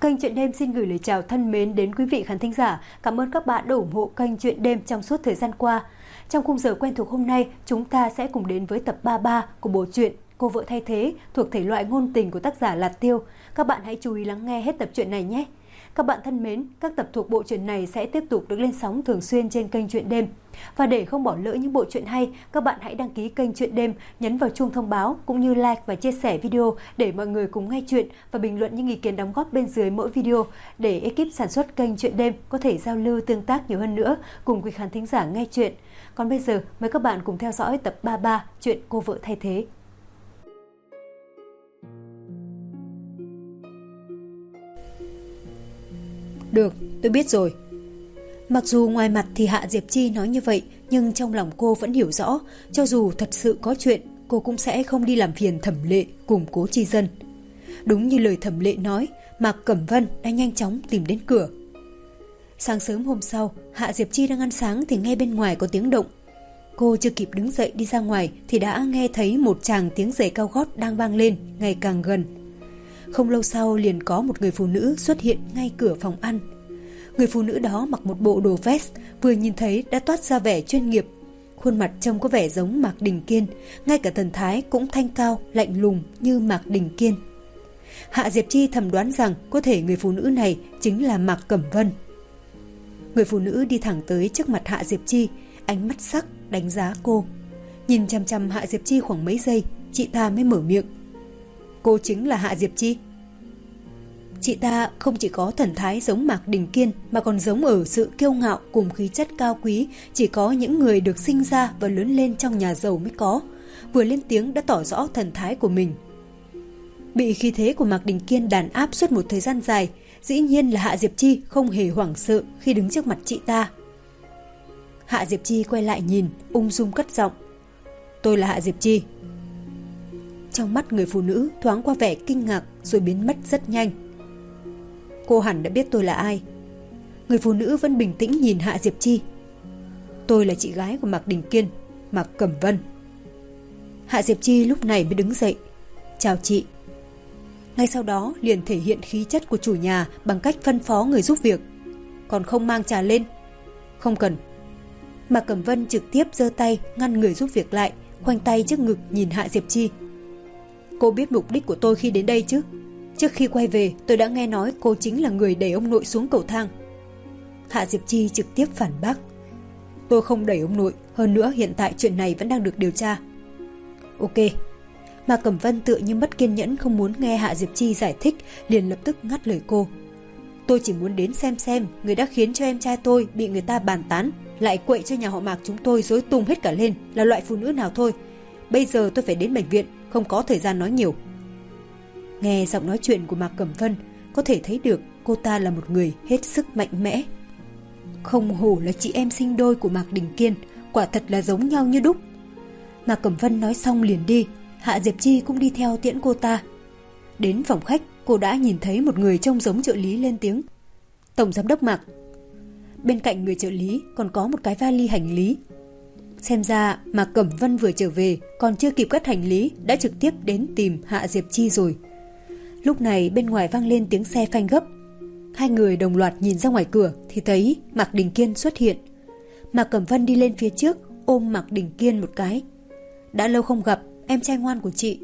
Kênh Chuyện Đêm xin gửi lời chào thân mến đến quý vị khán thính giả. Cảm ơn các bạn đã ủng hộ kênh Chuyện Đêm trong suốt thời gian qua. Trong khung giờ quen thuộc hôm nay, chúng ta sẽ cùng đến với tập 33 của bộ truyện Cô vợ thay thế thuộc thể loại ngôn tình của tác giả Lạt Tiêu. Các bạn hãy chú ý lắng nghe hết tập truyện này nhé. Các bạn thân mến, các tập thuộc bộ truyện này sẽ tiếp tục được lên sóng thường xuyên trên kênh Chuyện Đêm. Và để không bỏ lỡ những bộ truyện hay, các bạn hãy đăng ký kênh Chuyện Đêm, nhấn vào chuông thông báo cũng như like và chia sẻ video để mọi người cùng nghe chuyện và bình luận những ý kiến đóng góp bên dưới mỗi video để ekip sản xuất kênh Chuyện Đêm có thể giao lưu tương tác nhiều hơn nữa cùng quý khán thính giả nghe chuyện. Còn bây giờ, mời các bạn cùng theo dõi tập 33 chuyện Cô vợ thay thế. Được, tôi biết rồi. Mặc dù ngoài mặt thì Hạ Diệp Chi nói như vậy, nhưng trong lòng cô vẫn hiểu rõ, cho dù thật sự có chuyện, cô cũng sẽ không đi làm phiền Thẩm Lệ cùng Cố Chi Dân. Đúng như lời Thẩm Lệ nói, Mạc Cẩm Vân đã nhanh chóng tìm đến cửa. Sáng sớm hôm sau, Hạ Diệp Chi đang ăn sáng thì nghe bên ngoài có tiếng động. Cô chưa kịp đứng dậy đi ra ngoài thì đã nghe thấy một tràng tiếng giày cao gót đang vang lên, ngày càng gần. Không lâu sau liền có một người phụ nữ xuất hiện ngay cửa phòng ăn. Người phụ nữ đó mặc một bộ đồ vest, vừa nhìn thấy đã toát ra vẻ chuyên nghiệp. Khuôn mặt trông có vẻ giống Mạc Đình Kiên, ngay cả thần thái cũng thanh cao, lạnh lùng như Mạc Đình Kiên. Hạ Diệp Chi thầm đoán rằng có thể người phụ nữ này chính là Mạc Cẩm Vân. Người phụ nữ đi thẳng tới trước mặt Hạ Diệp Chi, ánh mắt sắc đánh giá cô. Nhìn chằm chằm Hạ Diệp Chi khoảng mấy giây, chị ta mới mở miệng. Cô chính là Hạ Diệp Chi. Chị ta không chỉ có thần thái giống Mạc Đình Kiên mà còn giống ở sự kiêu ngạo cùng khí chất cao quý chỉ có những người được sinh ra và lớn lên trong nhà giàu mới có. Vừa lên tiếng đã tỏ rõ thần thái của mình. Bị khí thế của Mạc Đình Kiên đàn áp suốt một thời gian dài, dĩ nhiên là Hạ Diệp Chi không hề hoảng sợ khi đứng trước mặt chị ta. Hạ Diệp Chi quay lại nhìn, ung dung cất giọng. Tôi là Hạ Diệp Chi. Trong mắt người phụ nữ thoáng qua vẻ kinh ngạc rồi biến mất rất nhanh. Cô hẳn đã biết tôi là ai. Người phụ nữ vẫn bình tĩnh nhìn Hạ Diệp Chi. Tôi là chị gái của Mạc Đình Kiên, Mạc Cẩm Vân. Hạ Diệp Chi lúc này mới đứng dậy. Chào chị. Ngay sau đó liền thể hiện khí chất của chủ nhà bằng cách phân phó người giúp việc. Còn không mang trà lên? Không cần. Mạc Cẩm Vân trực tiếp giơ tay ngăn người giúp việc lại, khoanh tay trước ngực nhìn Hạ Diệp Chi. Cô biết mục đích của tôi khi đến đây chứ? Trước khi quay về tôi đã nghe nói cô chính là người đẩy ông nội xuống cầu thang. Hạ Diệp Chi trực tiếp phản bác. Tôi không đẩy ông nội, hơn nữa hiện tại chuyện này vẫn đang được điều tra. Ok. Mạc Cẩm Vân tựa như mất kiên nhẫn không muốn nghe Hạ Diệp Chi giải thích, liền lập tức ngắt lời cô. Tôi chỉ muốn đến xem người đã khiến cho em trai tôi bị người ta bàn tán, lại quậy cho nhà họ Mạc chúng tôi rối tung hết cả lên là loại phụ nữ nào thôi. Bây giờ tôi phải đến bệnh viện, không có thời gian nói nhiều. Nghe giọng nói chuyện của Mạc Cẩm Vân, có thể thấy được cô ta là một người hết sức mạnh mẽ. Không hổ là chị em sinh đôi của Mạc Đình Kiên, quả thật là giống nhau như đúc. Mạc Cẩm Vân nói xong liền đi, Hạ Diệp Chi cũng đi theo tiễn cô ta. Đến phòng khách, cô đã nhìn thấy một người trông giống trợ lý lên tiếng. Tổng giám đốc Mạc. Bên cạnh người trợ lý còn có một cái vali hành lý. Xem ra Mạc Cẩm Vân vừa trở về, còn chưa kịp cất hành lý đã trực tiếp đến tìm Hạ Diệp Chi rồi. Lúc này bên ngoài vang lên tiếng xe phanh gấp. Hai người đồng loạt nhìn ra ngoài cửa thì thấy Mạc Đình Kiên xuất hiện. Mạc Cẩm Vân đi lên phía trước, ôm Mạc Đình Kiên một cái. Đã lâu không gặp, em trai ngoan của chị.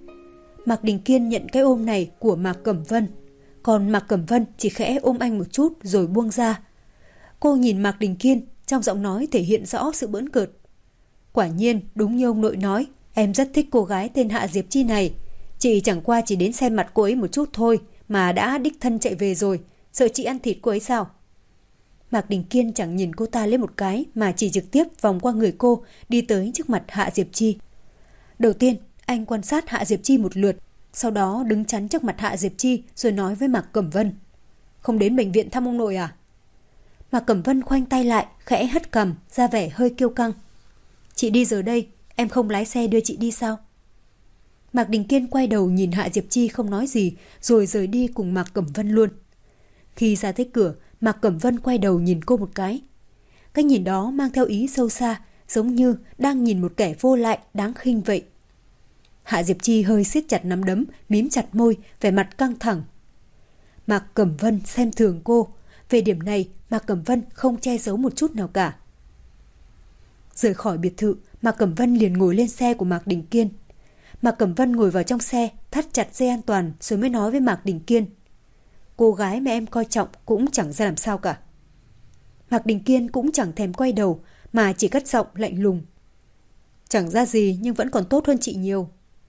Mạc Đình Kiên nhận cái ôm này của Mạc Cẩm Vân, còn Mạc Cẩm Vân chỉ khẽ ôm anh một chút rồi buông ra. Cô nhìn Mạc Đình Kiên, trong giọng nói thể hiện rõ sự bỡn cợt. Quả nhiên, đúng như ông nội nói, em rất thích cô gái tên Hạ Diệp Chi này. Chị chẳng qua chỉ đến xem mặt cô ấy một chút thôi mà đã đích thân chạy về rồi, sợ chị ăn thịt cô ấy sao? Mạc Đình Kiên chẳng nhìn cô ta lên một cái mà chỉ trực tiếp vòng qua người cô, đi tới trước mặt Hạ Diệp Chi. Đầu tiên, anh quan sát Hạ Diệp Chi một lượt, sau đó đứng chắn trước mặt Hạ Diệp Chi rồi nói với Mạc Cẩm Vân. Không đến bệnh viện thăm ông nội à? Mạc Cẩm Vân khoanh tay lại, khẽ hất cằm, ra vẻ hơi kiêu căng. Chị đi giờ đây, em không lái xe đưa chị đi sao? Mạc Đình Kiên quay đầu nhìn Hạ Diệp Chi không nói gì, rồi rời đi cùng Mạc Cẩm Vân luôn. Khi ra tới cửa, Mạc Cẩm Vân quay đầu nhìn cô một cái. Cái nhìn đó mang theo ý sâu xa, giống như đang nhìn một kẻ vô lại đáng khinh vậy. Hạ Diệp Chi hơi siết chặt nắm đấm, mím chặt môi, vẻ mặt căng thẳng. Mạc Cẩm Vân xem thường cô. Về điểm này, Mạc Cẩm Vân không che giấu một chút nào cả. Rời khỏi biệt thự, Mạc Cẩm Vân liền ngồi lên xe của Mạc Đình Kiên. Mạc Cẩm Vân ngồi vào trong xe, thắt chặt dây an toàn rồi mới nói với Mạc Đình Kiên. Cô gái mà em coi trọng cũng chẳng ra làm sao cả. Mạc Đình Kiên cũng chẳng thèm quay đầu mà chỉ cất giọng lạnh lùng. Chẳng ra gì nhưng vẫn còn tốt hơn chị nhiều.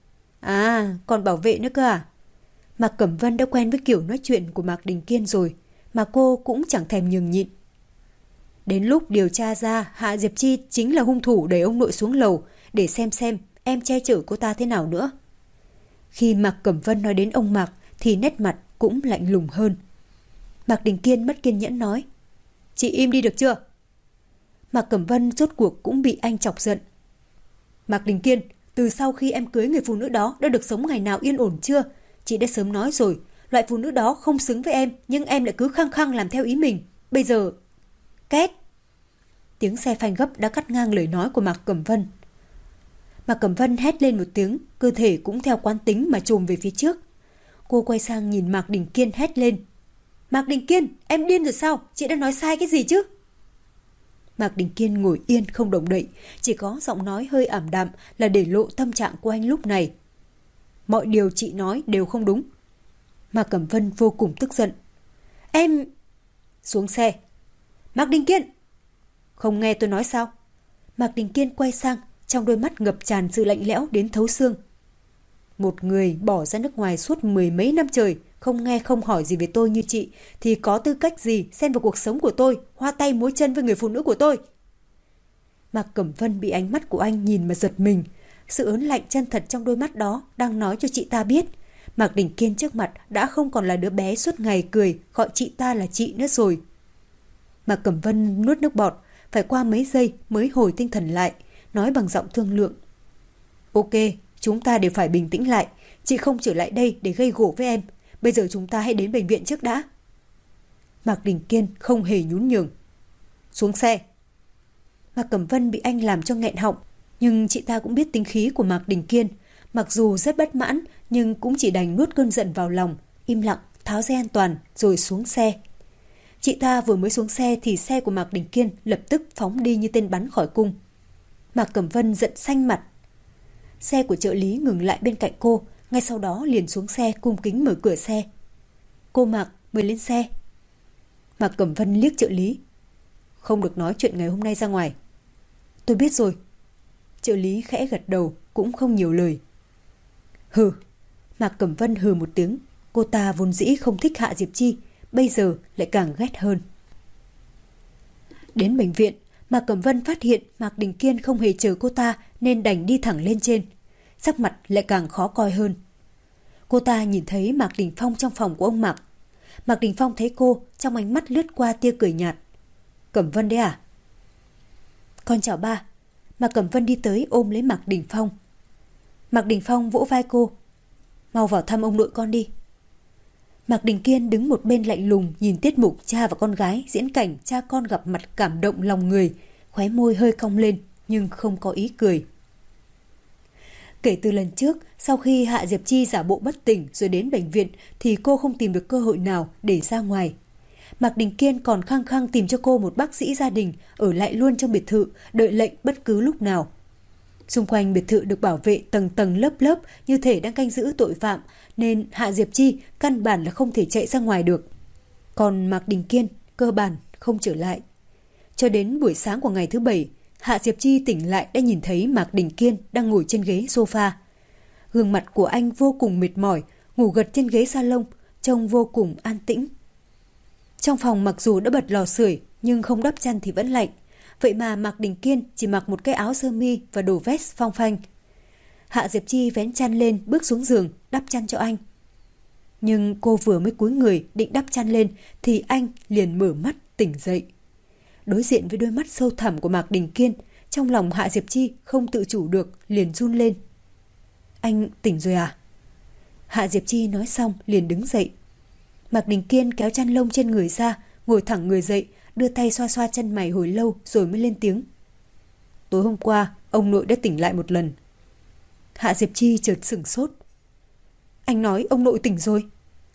À, còn bảo vệ nữa cơ à? Mạc Cẩm Vân đã quen với kiểu nói chuyện của Mạc Đình Kiên rồi, mà cô cũng chẳng thèm nhường nhịn. Đến lúc điều tra ra Hạ Diệp Chi chính là hung thủ đẩy ông nội xuống lầu, để xem em che chở cô ta thế nào nữa. Khi Mạc Cẩm Vân nói đến ông Mạc thì nét mặt cũng lạnh lùng hơn. Mạc Đình Kiên mất kiên nhẫn nói. Chị im đi được chưa? Mạc Cẩm Vân rốt cuộc cũng bị anh chọc giận. Mạc Đình Kiên, từ sau khi em cưới người phụ nữ đó đã được sống ngày nào yên ổn chưa? Chị đã sớm nói rồi, loại phụ nữ đó không xứng với em, nhưng em lại cứ khăng khăng làm theo ý mình. Bây giờ... Két! Tiếng xe phanh gấp đã cắt ngang lời nói của Mạc Cẩm Vân. Mạc Cẩm Vân hét lên một tiếng, cơ thể cũng theo quán tính mà chồm về phía trước. Cô quay sang nhìn Mạc Đình Kiên hét lên. Mạc Đình Kiên, em điên rồi sao? Chị đã nói sai cái gì chứ? Mạc Đình Kiên ngồi yên không động đậy, chỉ có giọng nói hơi ảm đạm là để lộ tâm trạng của anh lúc này. Mọi điều chị nói đều không đúng. Mạc Cẩm Vân vô cùng tức giận. Em... Xuống xe. Mạc Đình Kiên! Không nghe tôi nói sao? Mạc Đình Kiên quay sang, trong đôi mắt ngập tràn sự lạnh lẽo đến thấu xương. Một người bỏ ra nước ngoài suốt 10 mấy năm trời, không nghe không hỏi gì về tôi như chị, thì có tư cách gì xen vào cuộc sống của tôi, hoa tay múa chân với người phụ nữ của tôi? Mạc Cẩm Vân bị ánh mắt của anh nhìn mà giật mình. Sự ớn lạnh chân thật trong đôi mắt đó đang nói cho chị ta biết Mạc Đình Kiên trước mặt đã không còn là đứa bé suốt ngày cười gọi chị ta là chị nữa rồi. Mạc Cẩm Vân nuốt nước bọt, phải qua mấy giây mới hồi tinh thần lại, nói bằng giọng thương lượng. Ok, chúng ta đều phải bình tĩnh lại. Chị không trở lại đây để gây gổ với em. Bây giờ chúng ta hãy đến bệnh viện trước đã. Mạc Đình Kiên không hề nhún nhường. Xuống xe. Mạc Cẩm Vân bị anh làm cho nghẹn họng, nhưng chị ta cũng biết tính khí của Mạc Đình Kiên. Mặc dù rất bất mãn, nhưng cũng chỉ đành nuốt cơn giận vào lòng, im lặng tháo dây an toàn rồi xuống xe. Chị ta vừa mới xuống xe thì xe của Mạc Đình Kiên lập tức phóng đi như tên bắn khỏi cung. Mạc Cẩm Vân giận xanh mặt. Xe của trợ lý ngừng lại bên cạnh cô, ngay sau đó liền xuống xe cung kính mở cửa xe. Cô Mạc, mời lên xe. Mạc Cẩm Vân liếc trợ lý. Không được nói chuyện ngày hôm nay ra ngoài. Tôi biết rồi. Trợ lý khẽ gật đầu, cũng không nhiều lời. Hừ. Mạc Cẩm Vân hừ một tiếng. Cô ta vốn dĩ không thích Hạ Diệp Chi, bây giờ lại càng ghét hơn. Đến bệnh viện, Mạc Cẩm Vân phát hiện Mạc Đình Kiên không hề chờ cô ta nên đành đi thẳng lên trên. Sắc mặt lại càng khó coi hơn. Cô ta nhìn thấy Mạc Đình Phong trong phòng của ông Mạc. Mạc Đình Phong thấy cô, trong ánh mắt lướt qua tia cười nhạt. Cẩm Vân đấy à? Con chào ba. Mạc Cẩm Vân đi tới ôm lấy Mạc Đình Phong. Mạc Đình Phong vỗ vai cô. Mau vào thăm ông nội con đi. Mạc Đình Kiên đứng một bên lạnh lùng nhìn tiết mục cha và con gái diễn cảnh cha con gặp mặt cảm động lòng người, khóe môi hơi cong lên nhưng không có ý cười. Kể từ lần trước, sau khi Hạ Diệp Chi giả bộ bất tỉnh rồi đến bệnh viện thì cô không tìm được cơ hội nào để ra ngoài. Mạc Đình Kiên còn khăng khăng tìm cho cô một bác sĩ gia đình ở lại luôn trong biệt thự, đợi lệnh bất cứ lúc nào. Xung quanh biệt thự được bảo vệ tầng tầng lớp lớp như thể đang canh giữ tội phạm, nên Hạ Diệp Chi căn bản là không thể chạy ra ngoài được. Còn Mạc Đình Kiên cơ bản không trở lại. Cho đến buổi sáng của ngày thứ Bảy, Hạ Diệp Chi tỉnh lại đã nhìn thấy Mạc Đình Kiên đang ngồi trên ghế sofa. Gương mặt của anh vô cùng mệt mỏi, ngủ gật trên ghế salon, trông vô cùng an tĩnh. Trong phòng mặc dù đã bật lò sưởi nhưng không đắp chăn thì vẫn lạnh. Vậy mà Mạc Đình Kiên chỉ mặc một cái áo sơ mi và đồ vest phong phanh. Hạ Diệp Chi vén chăn lên bước xuống giường đắp chăn cho anh. Nhưng cô vừa mới cúi người định đắp chăn lên thì anh liền mở mắt tỉnh dậy. Đối diện với đôi mắt sâu thẳm của Mạc Đình Kiên, trong lòng Hạ Diệp Chi không tự chủ được liền run lên. Anh tỉnh rồi à? Hạ Diệp Chi nói xong liền đứng dậy. Mạc Đình Kiên kéo chăn lông trên người ra, ngồi thẳng người dậy, đưa tay xoa xoa chân mày hồi lâu rồi mới lên tiếng. Tối hôm qua, ông nội đã tỉnh lại một lần. Hạ Diệp Chi chợt sửng sốt. Anh nói ông nội tỉnh rồi.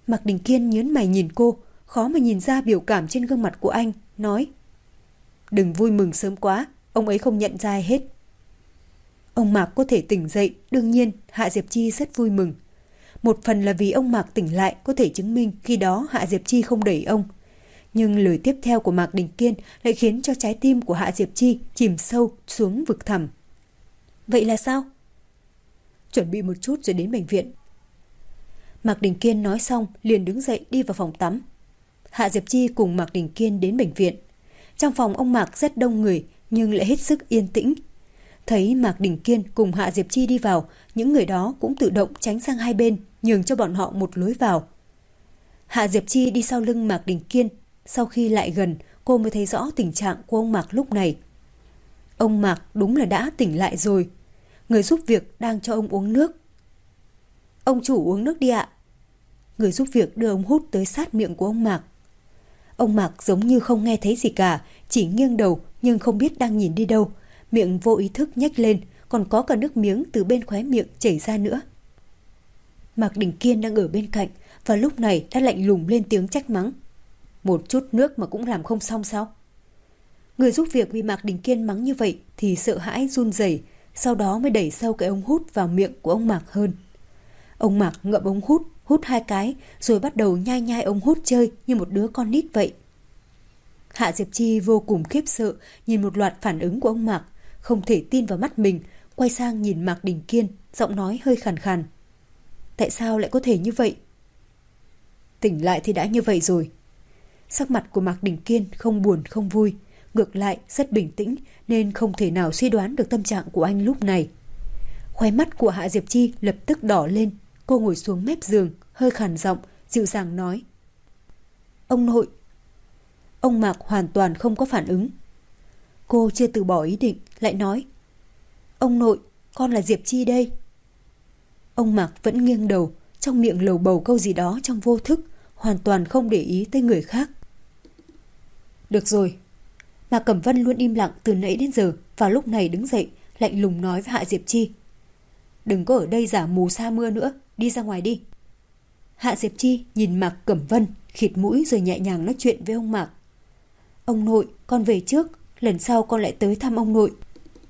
Mạc Đình Kiên nhớn mày nhìn cô, khó mà nhìn ra biểu cảm trên gương mặt của anh, nói: "Đừng vui mừng sớm quá, ông ấy không nhận ra ai hết." Ông Mạc có thể tỉnh dậy, đương nhiên Hạ Diệp Chi rất vui mừng. Một phần là vì ông Mạc tỉnh lại có thể chứng minh khi đó Hạ Diệp Chi không đẩy ông. Nhưng lời tiếp theo của Mạc Đình Kiên lại khiến cho trái tim của Hạ Diệp Chi chìm sâu xuống vực thẳm. Vậy là sao? Chuẩn bị một chút rồi đến bệnh viện. Mạc Đình Kiên nói xong liền đứng dậy đi vào phòng tắm. Hạ Diệp Chi cùng Mạc Đình Kiên đến bệnh viện. Trong phòng ông Mạc rất đông người nhưng lại hết sức yên tĩnh. Thấy Mạc Đình Kiên cùng Hạ Diệp Chi đi vào, những người đó cũng tự động tránh sang hai bên, nhường cho bọn họ một lối vào. Hạ Diệp Chi đi sau lưng Mạc Đình Kiên. Sau khi lại gần, cô mới thấy rõ tình trạng của ông Mạc lúc này. Ông Mạc đúng là đã tỉnh lại rồi. Người giúp việc đang cho ông uống nước. Ông chủ uống nước đi ạ. Người giúp việc đưa ống hút tới sát miệng của ông Mạc. Ông Mạc giống như không nghe thấy gì cả, chỉ nghiêng đầu nhưng không biết đang nhìn đi đâu. Miệng vô ý thức nhếch lên, còn có cả nước miếng từ bên khóe miệng chảy ra nữa. Mạc Đình Kiên đang ở bên cạnh và lúc này đã lạnh lùng lên tiếng trách mắng. Một chút nước mà cũng làm không xong sao? Người giúp việc bị Mạc Đình Kiên mắng như vậy thì sợ hãi run rẩy, sau đó mới đẩy sâu cái ống hút vào miệng của ông Mạc hơn. Ông Mạc ngậm ống hút, hút 2 cái rồi bắt đầu nhai nhai ống hút chơi như một đứa con nít vậy. Hạ Diệp Chi vô cùng khiếp sợ nhìn một loạt phản ứng của ông Mạc, không thể tin vào mắt mình, quay sang nhìn Mạc Đình Kiên, giọng nói hơi khàn khàn. Tại sao lại có thể như vậy? Tỉnh lại thì đã như vậy rồi. Sắc mặt của Mạc Đình Kiên không buồn không vui, ngược lại rất bình tĩnh nên không thể nào suy đoán được tâm trạng của anh lúc này. Khóe mắt của Hạ Diệp Chi lập tức đỏ lên, cô ngồi xuống mép giường, hơi khàn giọng, dịu dàng nói. Ông nội. Ông Mạc hoàn toàn không có phản ứng. Cô chưa từ bỏ ý định, lại nói. Ông nội, con là Diệp Chi đây. Ông Mạc vẫn nghiêng đầu, trong miệng lầu bầu câu gì đó trong vô thức, hoàn toàn không để ý tới người khác. Được rồi. Mạc Cẩm Vân luôn im lặng từ nãy đến giờ, vào lúc này đứng dậy, lạnh lùng nói với Hạ Diệp Chi. Đừng có ở đây giả mù sa mưa nữa, đi ra ngoài đi. Hạ Diệp Chi nhìn Mạc Cẩm Vân, khịt mũi rồi nhẹ nhàng nói chuyện với ông Mạc. Ông nội, con về trước, lần sau con lại tới thăm ông nội.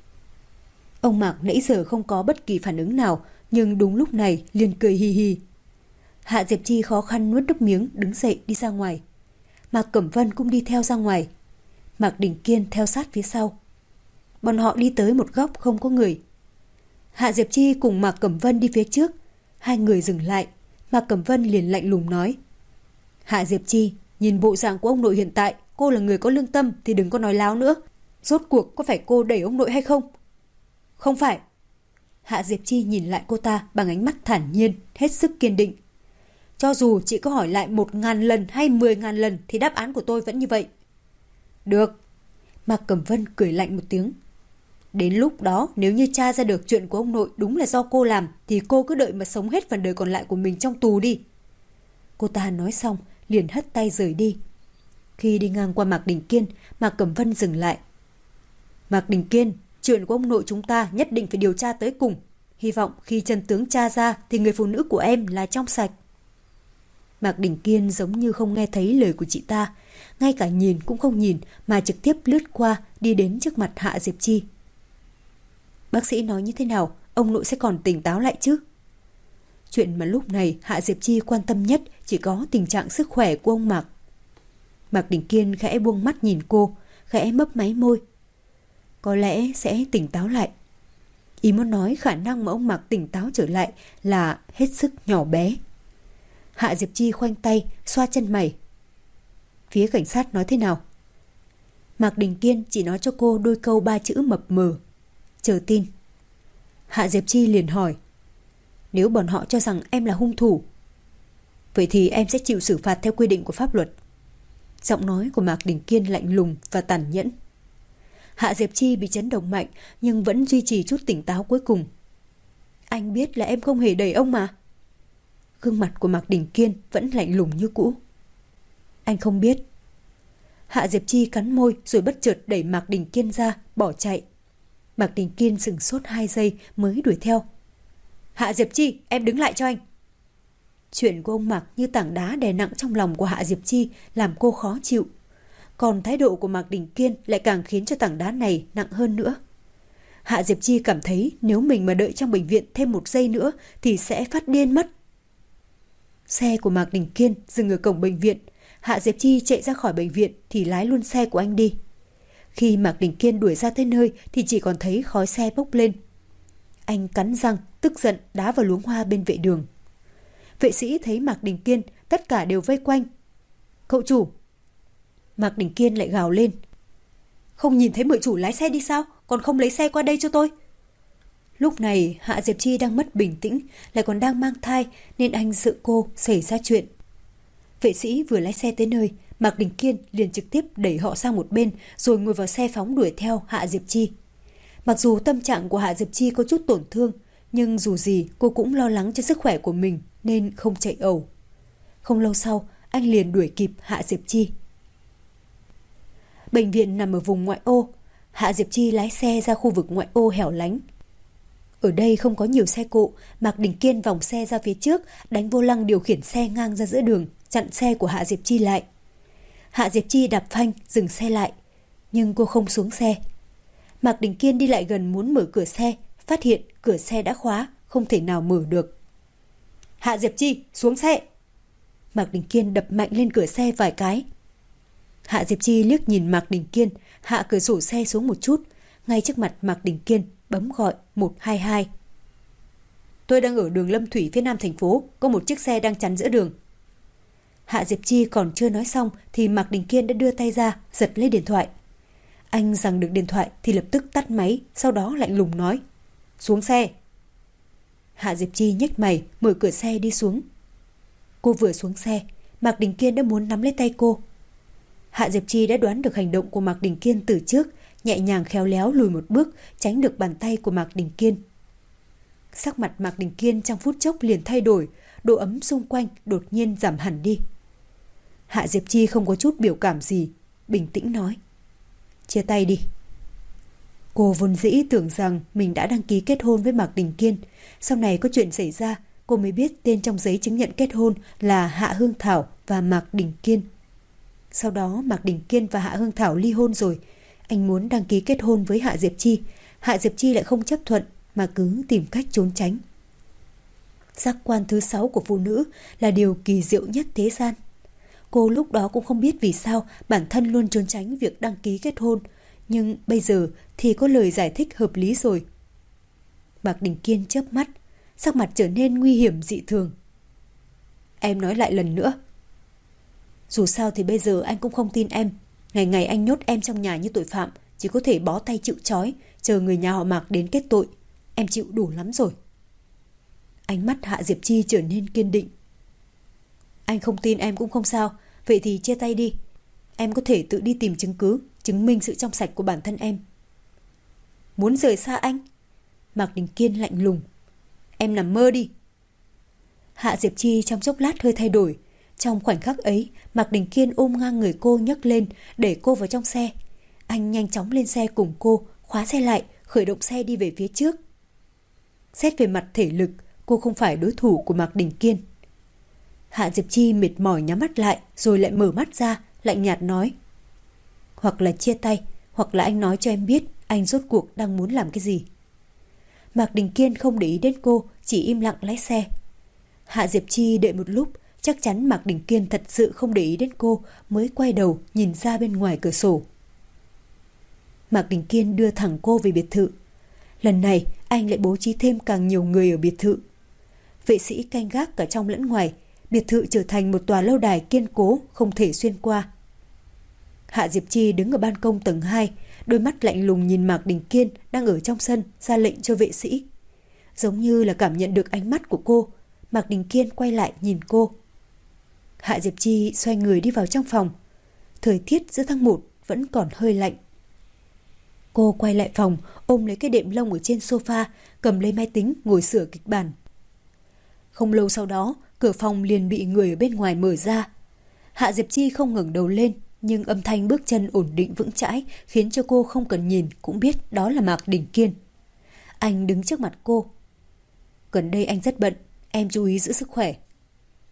Ông Mạc nãy giờ không có bất kỳ phản ứng nào, nhưng đúng lúc này liền cười hì hì. Hạ Diệp Chi khó khăn nuốt nước miếng, đứng dậy đi ra ngoài. Mạc Cẩm Vân cũng đi theo ra ngoài. Mạc Đình Kiên theo sát phía sau. Bọn họ đi tới một góc không có người. Hạ Diệp Chi cùng Mạc Cẩm Vân đi phía trước. Hai người dừng lại. Mạc Cẩm Vân liền lạnh lùng nói. Hạ Diệp Chi, nhìn bộ dạng của ông nội hiện tại, cô là người có lương tâm thì đừng có nói láo nữa. Rốt cuộc có phải cô đẩy ông nội hay không? Không phải. Hạ Diệp Chi nhìn lại cô ta bằng ánh mắt thản nhiên, hết sức kiên định. Cho dù chị có hỏi lại 1000 lần hay 10.000 lần thì đáp án của tôi vẫn như vậy. Được. Mạc Cẩm Vân cười lạnh một tiếng. Đến lúc đó nếu như tra ra được chuyện của ông nội đúng là do cô làm thì cô cứ đợi mà sống hết phần đời còn lại của mình trong tù đi. Cô ta nói xong liền hất tay rời đi. Khi đi ngang qua Mạc Đình Kiên, Mạc Cẩm Vân dừng lại. Mạc Đình Kiên, chuyện của ông nội chúng ta nhất định phải điều tra tới cùng. Hy vọng khi chân tướng tra ra thì người phụ nữ của em là trong sạch. Mạc Đình Kiên giống như không nghe thấy lời của chị ta, ngay cả nhìn cũng không nhìn mà trực tiếp lướt qua đi đến trước mặt Hạ Diệp Chi. Bác sĩ nói như thế nào, ông nội sẽ còn tỉnh táo lại chứ? Chuyện mà lúc này Hạ Diệp Chi quan tâm nhất chỉ có tình trạng sức khỏe của ông Mạc. Mạc Đình Kiên khẽ buông mắt nhìn cô, khẽ mấp máy môi. Có lẽ sẽ tỉnh táo lại. Ý muốn nói khả năng mà ông Mạc tỉnh táo trở lại là hết sức nhỏ bé. Hạ Diệp Chi khoanh tay, xoa chân mày. Phía cảnh sát nói thế nào? Mạc Đình Kiên chỉ nói cho cô đôi câu 3 chữ mập mờ. Chờ tin. Hạ Diệp Chi liền hỏi. Nếu bọn họ cho rằng em là hung thủ, vậy thì em sẽ chịu xử phạt theo quy định của pháp luật. Giọng nói của Mạc Đình Kiên lạnh lùng và tàn nhẫn. Hạ Diệp Chi bị chấn động mạnh nhưng vẫn duy trì chút tỉnh táo cuối cùng. Anh biết là em không hề đẩy ông mà. Gương mặt của Mạc Đình Kiên vẫn lạnh lùng như cũ. Anh không biết. Hạ Diệp Chi cắn môi rồi bất chợt đẩy Mạc Đình Kiên ra, bỏ chạy. Mạc Đình Kiên sửng sốt 2 giây mới đuổi theo. Hạ Diệp Chi, em đứng lại cho anh. Chuyện của ông Mạc như tảng đá đè nặng trong lòng của Hạ Diệp Chi làm cô khó chịu. Còn thái độ của Mạc Đình Kiên lại càng khiến cho tảng đá này nặng hơn nữa. Hạ Diệp Chi cảm thấy nếu mình mà đợi trong bệnh viện thêm 1 giây nữa thì sẽ phát điên mất. Xe của Mạc Đình Kiên dừng ở cổng bệnh viện. Hạ Diệp Chi chạy ra khỏi bệnh viện thì lái luôn xe của anh đi. Khi Mạc Đình Kiên đuổi ra tới nơi thì chỉ còn thấy khói xe bốc lên. Anh cắn răng, tức giận đá vào luống hoa bên vệ đường. Vệ sĩ thấy Mạc Đình Kiên, tất cả đều vây quanh. Cậu chủ! Mạc Đình Kiên lại gào lên. Không nhìn thấy mợ chủ lái xe đi sao? Còn không lấy xe qua đây cho tôi. Lúc này Hạ Diệp Chi đang mất bình tĩnh, lại còn đang mang thai nên anh sợ cô xảy ra chuyện. Vệ sĩ vừa lái xe tới nơi, Mạc Đình Kiên liền trực tiếp đẩy họ sang một bên rồi ngồi vào xe phóng đuổi theo Hạ Diệp Chi. Mặc dù tâm trạng của Hạ Diệp Chi có chút tổn thương, nhưng dù gì cô cũng lo lắng cho sức khỏe của mình nên không chạy ẩu. Không lâu sau, anh liền đuổi kịp Hạ Diệp Chi. Bệnh viện nằm ở vùng ngoại ô. Hạ Diệp Chi lái xe ra khu vực ngoại ô hẻo lánh. Ở đây không có nhiều xe cộ, Mạc Đình Kiên vòng xe ra phía trước, đánh vô lăng điều khiển xe ngang ra giữa đường, chặn xe của Hạ Diệp Chi lại. Hạ Diệp Chi đạp phanh, dừng xe lại, nhưng cô không xuống xe. Mạc Đình Kiên đi lại gần muốn mở cửa xe, phát hiện cửa xe đã khóa, không thể nào mở được. Hạ Diệp Chi, xuống xe! Mạc Đình Kiên đập mạnh lên cửa xe vài cái. Hạ Diệp Chi liếc nhìn Mạc Đình Kiên, hạ cửa sổ xe xuống một chút, ngay trước mặt Mạc Đình Kiên, bấm gọi 122. Tôi đang ở đường Lâm Thủy phía nam thành phố, có một chiếc xe đang chắn giữa đường. Hạ Diệp Chi còn chưa nói xong thì Mạc Đình Kiên đã đưa tay ra, giật lấy điện thoại. Anh giằng được điện thoại thì lập tức tắt máy, sau đó lạnh lùng nói. Xuống xe. Hạ Diệp Chi nhếch mày, mở cửa xe đi xuống. Cô vừa xuống xe, Mạc Đình Kiên đã muốn nắm lấy tay cô. Hạ Diệp Chi đã đoán được hành động của Mạc Đình Kiên từ trước, nhẹ nhàng khéo léo lùi một bước, tránh được bàn tay của Mạc Đình Kiên. Sắc mặt Mạc Đình Kiên trong phút chốc liền thay đổi, độ ấm xung quanh đột nhiên giảm hẳn đi. Hạ Diệp Chi không có chút biểu cảm gì, bình tĩnh nói. Chia tay đi. Cô vốn dĩ tưởng rằng mình đã đăng ký kết hôn với Mạc Đình Kiên. Sau này có chuyện xảy ra, cô mới biết tên trong giấy chứng nhận kết hôn là Hạ Hương Thảo và Mạc Đình Kiên. Sau đó Mạc Đình Kiên và Hạ Hương Thảo ly hôn rồi. Anh muốn đăng ký kết hôn với Hạ Diệp Chi. Hạ Diệp Chi lại không chấp thuận mà cứ tìm cách trốn tránh. Giác quan thứ 6 của phụ nữ là điều kỳ diệu nhất thế gian. Cô lúc đó cũng không biết vì sao bản thân luôn trốn tránh việc đăng ký kết hôn, nhưng bây giờ thì có lời giải thích hợp lý rồi. Mạc Đình Kiên chớp mắt, sắc mặt trở nên nguy hiểm dị thường. Em nói lại lần nữa. Dù sao thì bây giờ anh cũng không tin em. Ngày ngày anh nhốt em trong nhà như tội phạm, chỉ có thể bó tay chịu trói, chờ người nhà họ Mạc đến kết tội. Em chịu đủ lắm rồi. Ánh mắt Hạ Diệp Chi trở nên kiên định. Anh không tin em cũng không sao, vậy thì chia tay đi. Em có thể tự đi tìm chứng cứ, chứng minh sự trong sạch của bản thân em. Muốn rời xa anh? Mạc Đình Kiên lạnh lùng. Em nằm mơ đi. Hạ Diệp Chi trong chốc lát hơi thay đổi. Trong khoảnh khắc ấy, Mạc Đình Kiên ôm ngang người cô nhấc lên, đẩy cô vào trong xe. Anh nhanh chóng lên xe cùng cô, khóa xe lại, khởi động xe đi về phía trước. Xét về mặt thể lực, cô không phải đối thủ của Mạc Đình Kiên. Hạ Diệp Chi mệt mỏi nhắm mắt lại, rồi lại mở mắt ra, lạnh nhạt nói. Hoặc là chia tay, hoặc là anh nói cho em biết anh rốt cuộc đang muốn làm cái gì. Mạc Đình Kiên không để ý đến cô, chỉ im lặng lái xe. Hạ Diệp Chi đợi một lúc, chắc chắn Mạc Đình Kiên thật sự không để ý đến cô, mới quay đầu nhìn ra bên ngoài cửa sổ. Mạc Đình Kiên đưa thẳng cô về biệt thự. Lần này anh lại bố trí thêm càng nhiều người ở biệt thự. Vệ sĩ canh gác cả trong lẫn ngoài, biệt thự trở thành một tòa lâu đài kiên cố không thể xuyên qua. Hạ Diệp Chi đứng ở ban công tầng 2, đôi mắt lạnh lùng nhìn Mạc Đình Kiên đang ở trong sân, ra lệnh cho vệ sĩ. Giống như là cảm nhận được ánh mắt của cô, Mạc Đình Kiên quay lại nhìn cô. Hạ Diệp Chi xoay người đi vào trong phòng. Thời tiết giữa tháng 1 vẫn còn hơi lạnh. Cô quay lại phòng, ôm lấy cái đệm lông ở trên sofa, cầm lấy máy tính ngồi sửa kịch bản. Không lâu sau đó, cửa phòng liền bị người ở bên ngoài mở ra. Hạ Diệp Chi không ngẩng đầu lên, nhưng âm thanh bước chân ổn định vững chãi khiến cho cô không cần nhìn cũng biết đó là Mạc Đình Kiên. Anh đứng trước mặt cô. Gần đây anh rất bận, em chú ý giữ sức khỏe.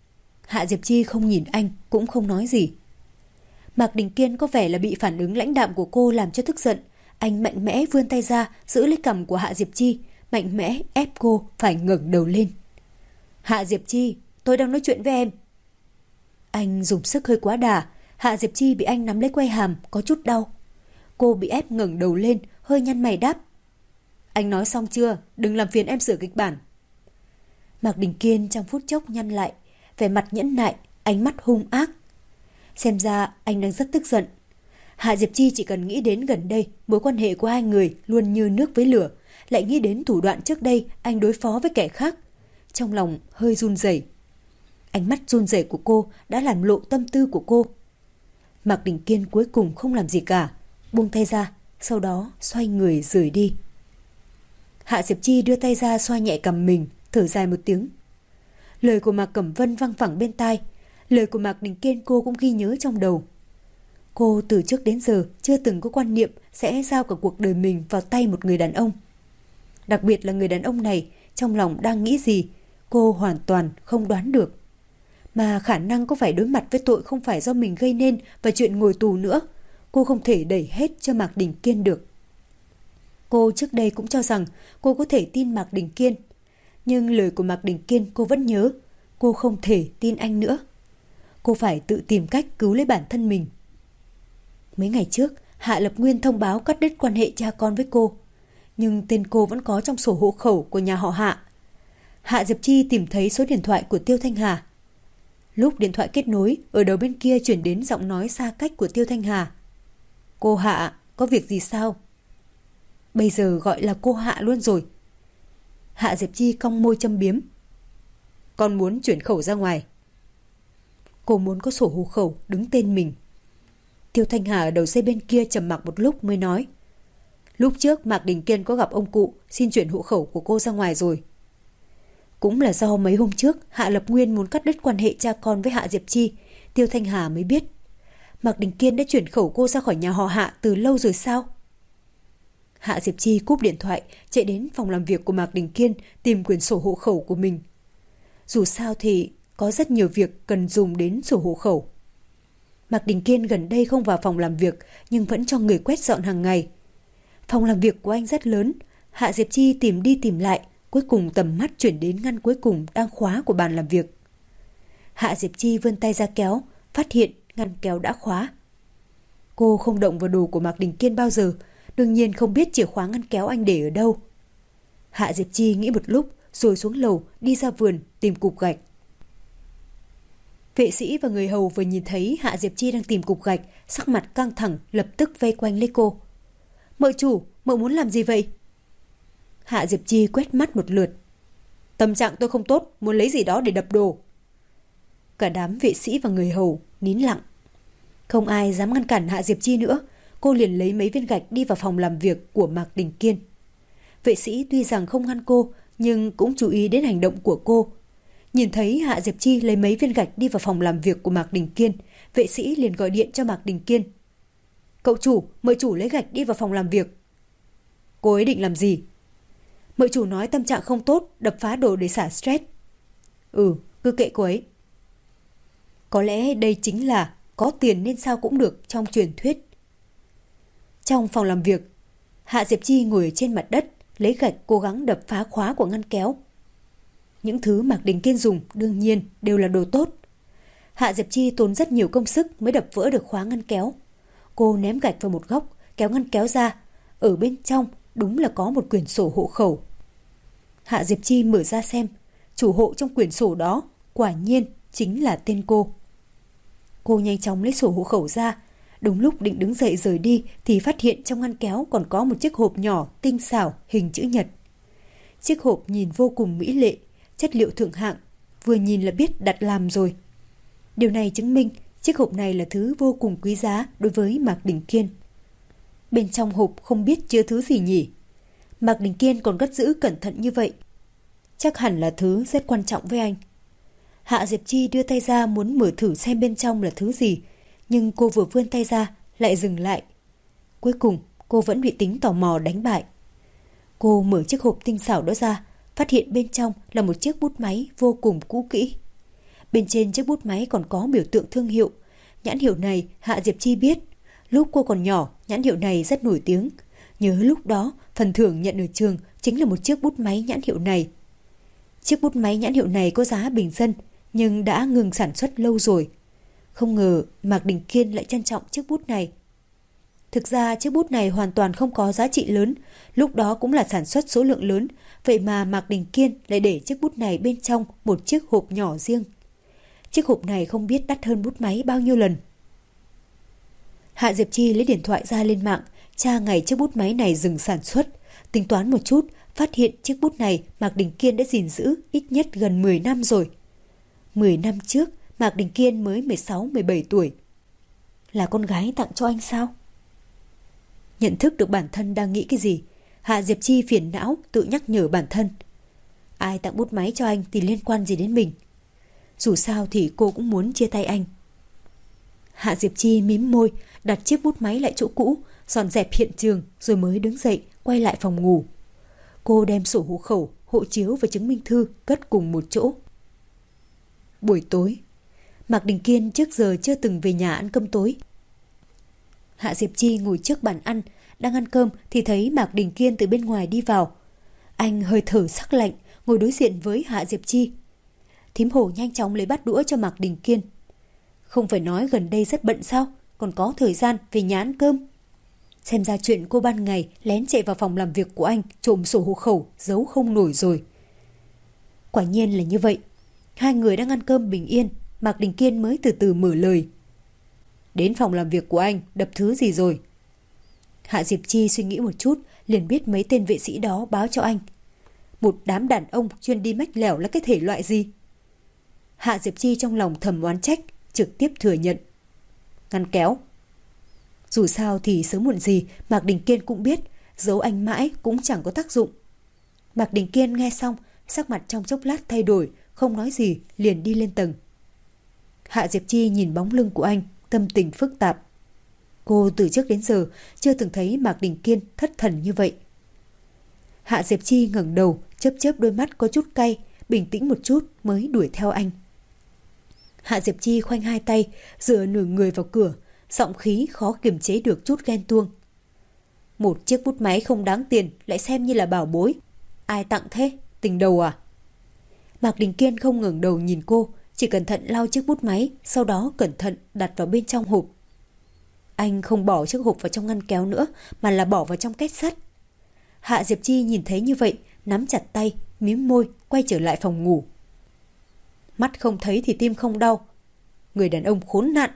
Hạ Diệp Chi không nhìn anh, cũng không nói gì. Mạc Đình Kiên có vẻ là bị phản ứng lãnh đạm của cô làm cho tức giận. Anh mạnh mẽ vươn tay ra, giữ lấy cằm của Hạ Diệp Chi, mạnh mẽ ép cô phải ngẩng đầu lên. Hạ Diệp Chi, tôi đang nói chuyện với em. Anh dùng sức hơi quá đà. Hạ Diệp Chi bị anh nắm lấy quai hàm, có chút đau. Cô bị ép ngẩng đầu lên, hơi nhăn mày đáp. Anh nói xong chưa? Đừng làm phiền em sửa kịch bản. Mạc Đình Kiên trong phút chốc nhăn lại, vẻ mặt nhẫn nại, ánh mắt hung ác. Xem ra anh đang rất tức giận. Hạ Diệp Chi chỉ cần nghĩ đến gần đây mối quan hệ của hai người luôn như nước với lửa, lại nghĩ đến thủ đoạn trước đây anh đối phó với kẻ khác, trong lòng hơi run rẩy. Ánh mắt run rẩy của cô đã làm lộ tâm tư của cô. Mạc Đình Kiên cuối cùng không làm gì cả, buông tay ra, sau đó xoay người rời đi. Hạ Diệp Chi đưa tay ra xoa nhẹ cằm mình, thở dài một tiếng. Lời của Mạc Cẩm Vân văng vẳng bên tai, lời của Mạc Đình Kiên cô cũng ghi nhớ trong đầu. Cô từ trước đến giờ chưa từng có quan niệm sẽ giao cả cuộc đời mình vào tay một người đàn ông. Đặc biệt là người đàn ông này trong lòng đang nghĩ gì, cô hoàn toàn không đoán được. Mà khả năng có phải đối mặt với tội không phải do mình gây nên và chuyện ngồi tù nữa, cô không thể đẩy hết cho Mạc Đình Kiên được. Cô trước đây cũng cho rằng cô có thể tin Mạc Đình Kiên. Nhưng lời của Mạc Đình Kiên cô vẫn nhớ, cô không thể tin anh nữa. Cô phải tự tìm cách cứu lấy bản thân mình. Mấy ngày trước, Hạ Lập Nguyên thông báo cắt đứt quan hệ cha con với cô. Nhưng tên cô vẫn có trong sổ hộ khẩu của nhà họ Hạ. Hạ Diệp Chi tìm thấy số điện thoại của Tiêu Thanh Hà. Lúc điện thoại kết nối, ở đầu bên kia chuyển đến giọng nói xa cách của Tiêu Thanh Hà. Cô Hạ, có việc gì sao? Bây giờ gọi là cô Hạ luôn rồi. Hạ Diệp Chi cong môi châm biếm. Con muốn chuyển khẩu ra ngoài. Cô muốn có sổ hộ khẩu đứng tên mình. Tiêu Thanh Hà ở đầu dây bên kia trầm mặc một lúc mới nói. Lúc trước Mạc Đình Kiên có gặp ông cụ xin chuyển hộ khẩu của cô ra ngoài rồi. Cũng là do mấy hôm trước Hạ Lập Nguyên muốn cắt đứt quan hệ cha con với Hạ Diệp Chi, Tiêu Thanh Hà mới biết. Mạc Đình Kiên đã chuyển khẩu cô ra khỏi nhà họ Hạ từ lâu rồi sao? Hạ Diệp Chi cúp điện thoại, chạy đến phòng làm việc của Mạc Đình Kiên tìm quyển sổ hộ khẩu của mình. Dù sao thì có rất nhiều việc cần dùng đến sổ hộ khẩu. Mạc Đình Kiên gần đây không vào phòng làm việc nhưng vẫn cho người quét dọn hàng ngày. Phòng làm việc của anh rất lớn, Hạ Diệp Chi tìm đi tìm lại, cuối cùng tầm mắt chuyển đến ngăn cuối cùng đang khóa của bàn làm việc. Hạ Diệp Chi vươn tay ra kéo, phát hiện ngăn kéo đã khóa. Cô không động vào đồ của Mạc Đình Kiên bao giờ, đương nhiên không biết chìa khóa ngăn kéo anh để ở đâu. Hạ Diệp Chi nghĩ một lúc rồi xuống lầu đi ra vườn tìm cục gạch. Vệ sĩ và người hầu vừa nhìn thấy Hạ Diệp Chi đang tìm cục gạch, sắc mặt căng thẳng lập tức vây quanh lấy cô. Mợ chủ, mợ muốn làm gì vậy? Hạ Diệp Chi quét mắt một lượt. Tâm trạng tôi không tốt, muốn lấy gì đó để đập đồ. Cả đám vệ sĩ và người hầu nín lặng. Không ai dám ngăn cản Hạ Diệp Chi nữa. Cô liền lấy mấy viên gạch đi vào phòng làm việc của Mạc Đình Kiên. Vệ sĩ tuy rằng không ngăn cô, nhưng cũng chú ý đến hành động của cô. Nhìn thấy Hạ Diệp Chi lấy mấy viên gạch đi vào phòng làm việc của Mạc Đình Kiên, vệ sĩ liền gọi điện cho Mạc Đình Kiên. Cậu chủ, mợ chủ lấy gạch đi vào phòng làm việc. Cô ấy định làm gì? Mợ chủ nói tâm trạng không tốt, đập phá đồ để xả stress. Cứ kệ cô ấy. Có lẽ đây chính là có tiền nên sao cũng được trong truyền thuyết. Trong phòng làm việc, Hạ Diệp Chi ngồi trên mặt đất, lấy gạch cố gắng đập phá khóa của ngăn kéo. Những thứ Mạc Đình Kiên dùng đương nhiên đều là đồ tốt. Hạ Diệp Chi tốn rất nhiều công sức mới đập vỡ được khóa ngăn kéo. Cô ném gạch vào một góc, kéo ngăn kéo ra. Ở bên trong đúng là có một quyển sổ hộ khẩu. Hạ Diệp Chi mở ra xem, chủ hộ trong quyển sổ đó quả nhiên chính là tên cô. Cô nhanh chóng lấy sổ hộ khẩu ra. Đúng lúc định đứng dậy rời đi thì phát hiện trong ngăn kéo còn có một chiếc hộp nhỏ tinh xảo hình chữ nhật. Chiếc hộp nhìn vô cùng mỹ lệ, chất liệu thượng hạng, vừa nhìn là biết đặt làm rồi. Điều này chứng minh chiếc hộp này là thứ vô cùng quý giá đối với Mạc Đình Kiên. Bên trong hộp không biết chứa thứ gì nhỉ? Mạc Đình Kiên còn cất giữ cẩn thận như vậy. Chắc hẳn là thứ rất quan trọng với anh. Hạ Diệp Chi đưa tay ra muốn mở thử xem bên trong là thứ gì, nhưng cô vừa vươn tay ra lại dừng lại. Cuối cùng cô vẫn bị tính tò mò đánh bại. Cô mở chiếc hộp tinh xảo đó ra, phát hiện bên trong là một chiếc bút máy vô cùng cũ kỹ. Bên trên chiếc bút máy còn có biểu tượng thương hiệu. Nhãn hiệu này Hạ Diệp Chi biết. Lúc cô còn nhỏ, nhãn hiệu này rất nổi tiếng. Nhớ lúc đó, phần thưởng nhận ở trường chính là một chiếc bút máy nhãn hiệu này. Chiếc bút máy nhãn hiệu này có giá bình dân, nhưng đã ngừng sản xuất lâu rồi. Không ngờ Mạc Đình Kiên lại trân trọng chiếc bút này. Thực ra chiếc bút này hoàn toàn không có giá trị lớn, lúc đó cũng là sản xuất số lượng lớn, vậy mà Mạc Đình Kiên lại để chiếc bút này bên trong một chiếc hộp nhỏ riêng. Chiếc hộp này không biết đắt hơn bút máy bao nhiêu lần. Hạ Diệp Chi lấy điện thoại ra lên mạng, tra ngày chiếc bút máy này dừng sản xuất, tính toán một chút, phát hiện chiếc bút này Mạc Đình Kiên đã gìn giữ ít nhất gần 10 năm rồi. 10 năm trước, Mạc Đình Kiên mới 16-17 tuổi. Là con gái tặng cho anh sao? Nhận thức được bản thân đang nghĩ cái gì, Hạ Diệp Chi phiền não tự nhắc nhở bản thân. Ai tặng bút máy cho anh thì liên quan gì đến mình? Dù sao thì cô cũng muốn chia tay anh. Hạ Diệp Chi mím môi, đặt chiếc bút máy lại chỗ cũ, dọn dẹp hiện trường rồi mới đứng dậy quay lại phòng ngủ. Cô đem sổ hộ khẩu, hộ chiếu và chứng minh thư cất cùng một chỗ. Buổi tối, Mạc Đình Kiên trước giờ chưa từng về nhà ăn cơm tối. Hạ Diệp Chi ngồi trước bàn ăn, đang ăn cơm thì thấy Mạc Đình Kiên từ bên ngoài đi vào. Anh hơi thở sắc lạnh, ngồi đối diện với Hạ Diệp Chi. Thím Hổ nhanh chóng lấy bát đũa cho Mạc Đình Kiên. Không phải nói gần đây rất bận sao, còn có thời gian về nhà ăn cơm. Xem ra chuyện cô ban ngày lén chạy vào phòng làm việc của anh, trộm sổ hộ khẩu, giấu không nổi rồi. Quả nhiên là như vậy. Hai người đang ăn cơm bình yên, Mạc Đình Kiên mới từ từ mở lời. Đến phòng làm việc của anh, đập thứ gì rồi? Hạ Diệp Chi suy nghĩ một chút, liền biết mấy tên vệ sĩ đó báo cho anh. Một đám đàn ông chuyên đi mách lẻo là cái thể loại gì? Hạ Diệp Chi trong lòng thầm oán trách, trực tiếp thừa nhận. Ngăn kéo. Dù sao thì sớm muộn gì Mạc Đình Kiên cũng biết, giấu anh mãi cũng chẳng có tác dụng. Mạc Đình Kiên nghe xong, sắc mặt trong chốc lát thay đổi, không nói gì, liền đi lên tầng. Hạ Diệp Chi nhìn bóng lưng của anh, tâm tình phức tạp. Cô từ trước đến giờ chưa từng thấy Mạc Đình Kiên thất thần như vậy. Hạ Diệp Chi ngẩng đầu, chớp chớp đôi mắt có chút cay, bình tĩnh một chút mới đuổi theo anh. Hạ Diệp Chi khoanh hai tay, dựa nửa người vào cửa, giọng khí khó kiềm chế được chút ghen tuông. Một chiếc bút máy không đáng tiền lại xem như là bảo bối. Ai tặng thế? Tình đầu à? Mạc Đình Kiên không ngẩng đầu nhìn cô, chỉ cẩn thận lau chiếc bút máy, sau đó cẩn thận đặt vào bên trong hộp. Anh không bỏ chiếc hộp vào trong ngăn kéo nữa, mà là bỏ vào trong két sắt. Hạ Diệp Chi nhìn thấy như vậy, nắm chặt tay, mím môi, quay trở lại phòng ngủ. Mắt không thấy thì tim không đau. Người đàn ông khốn nạn.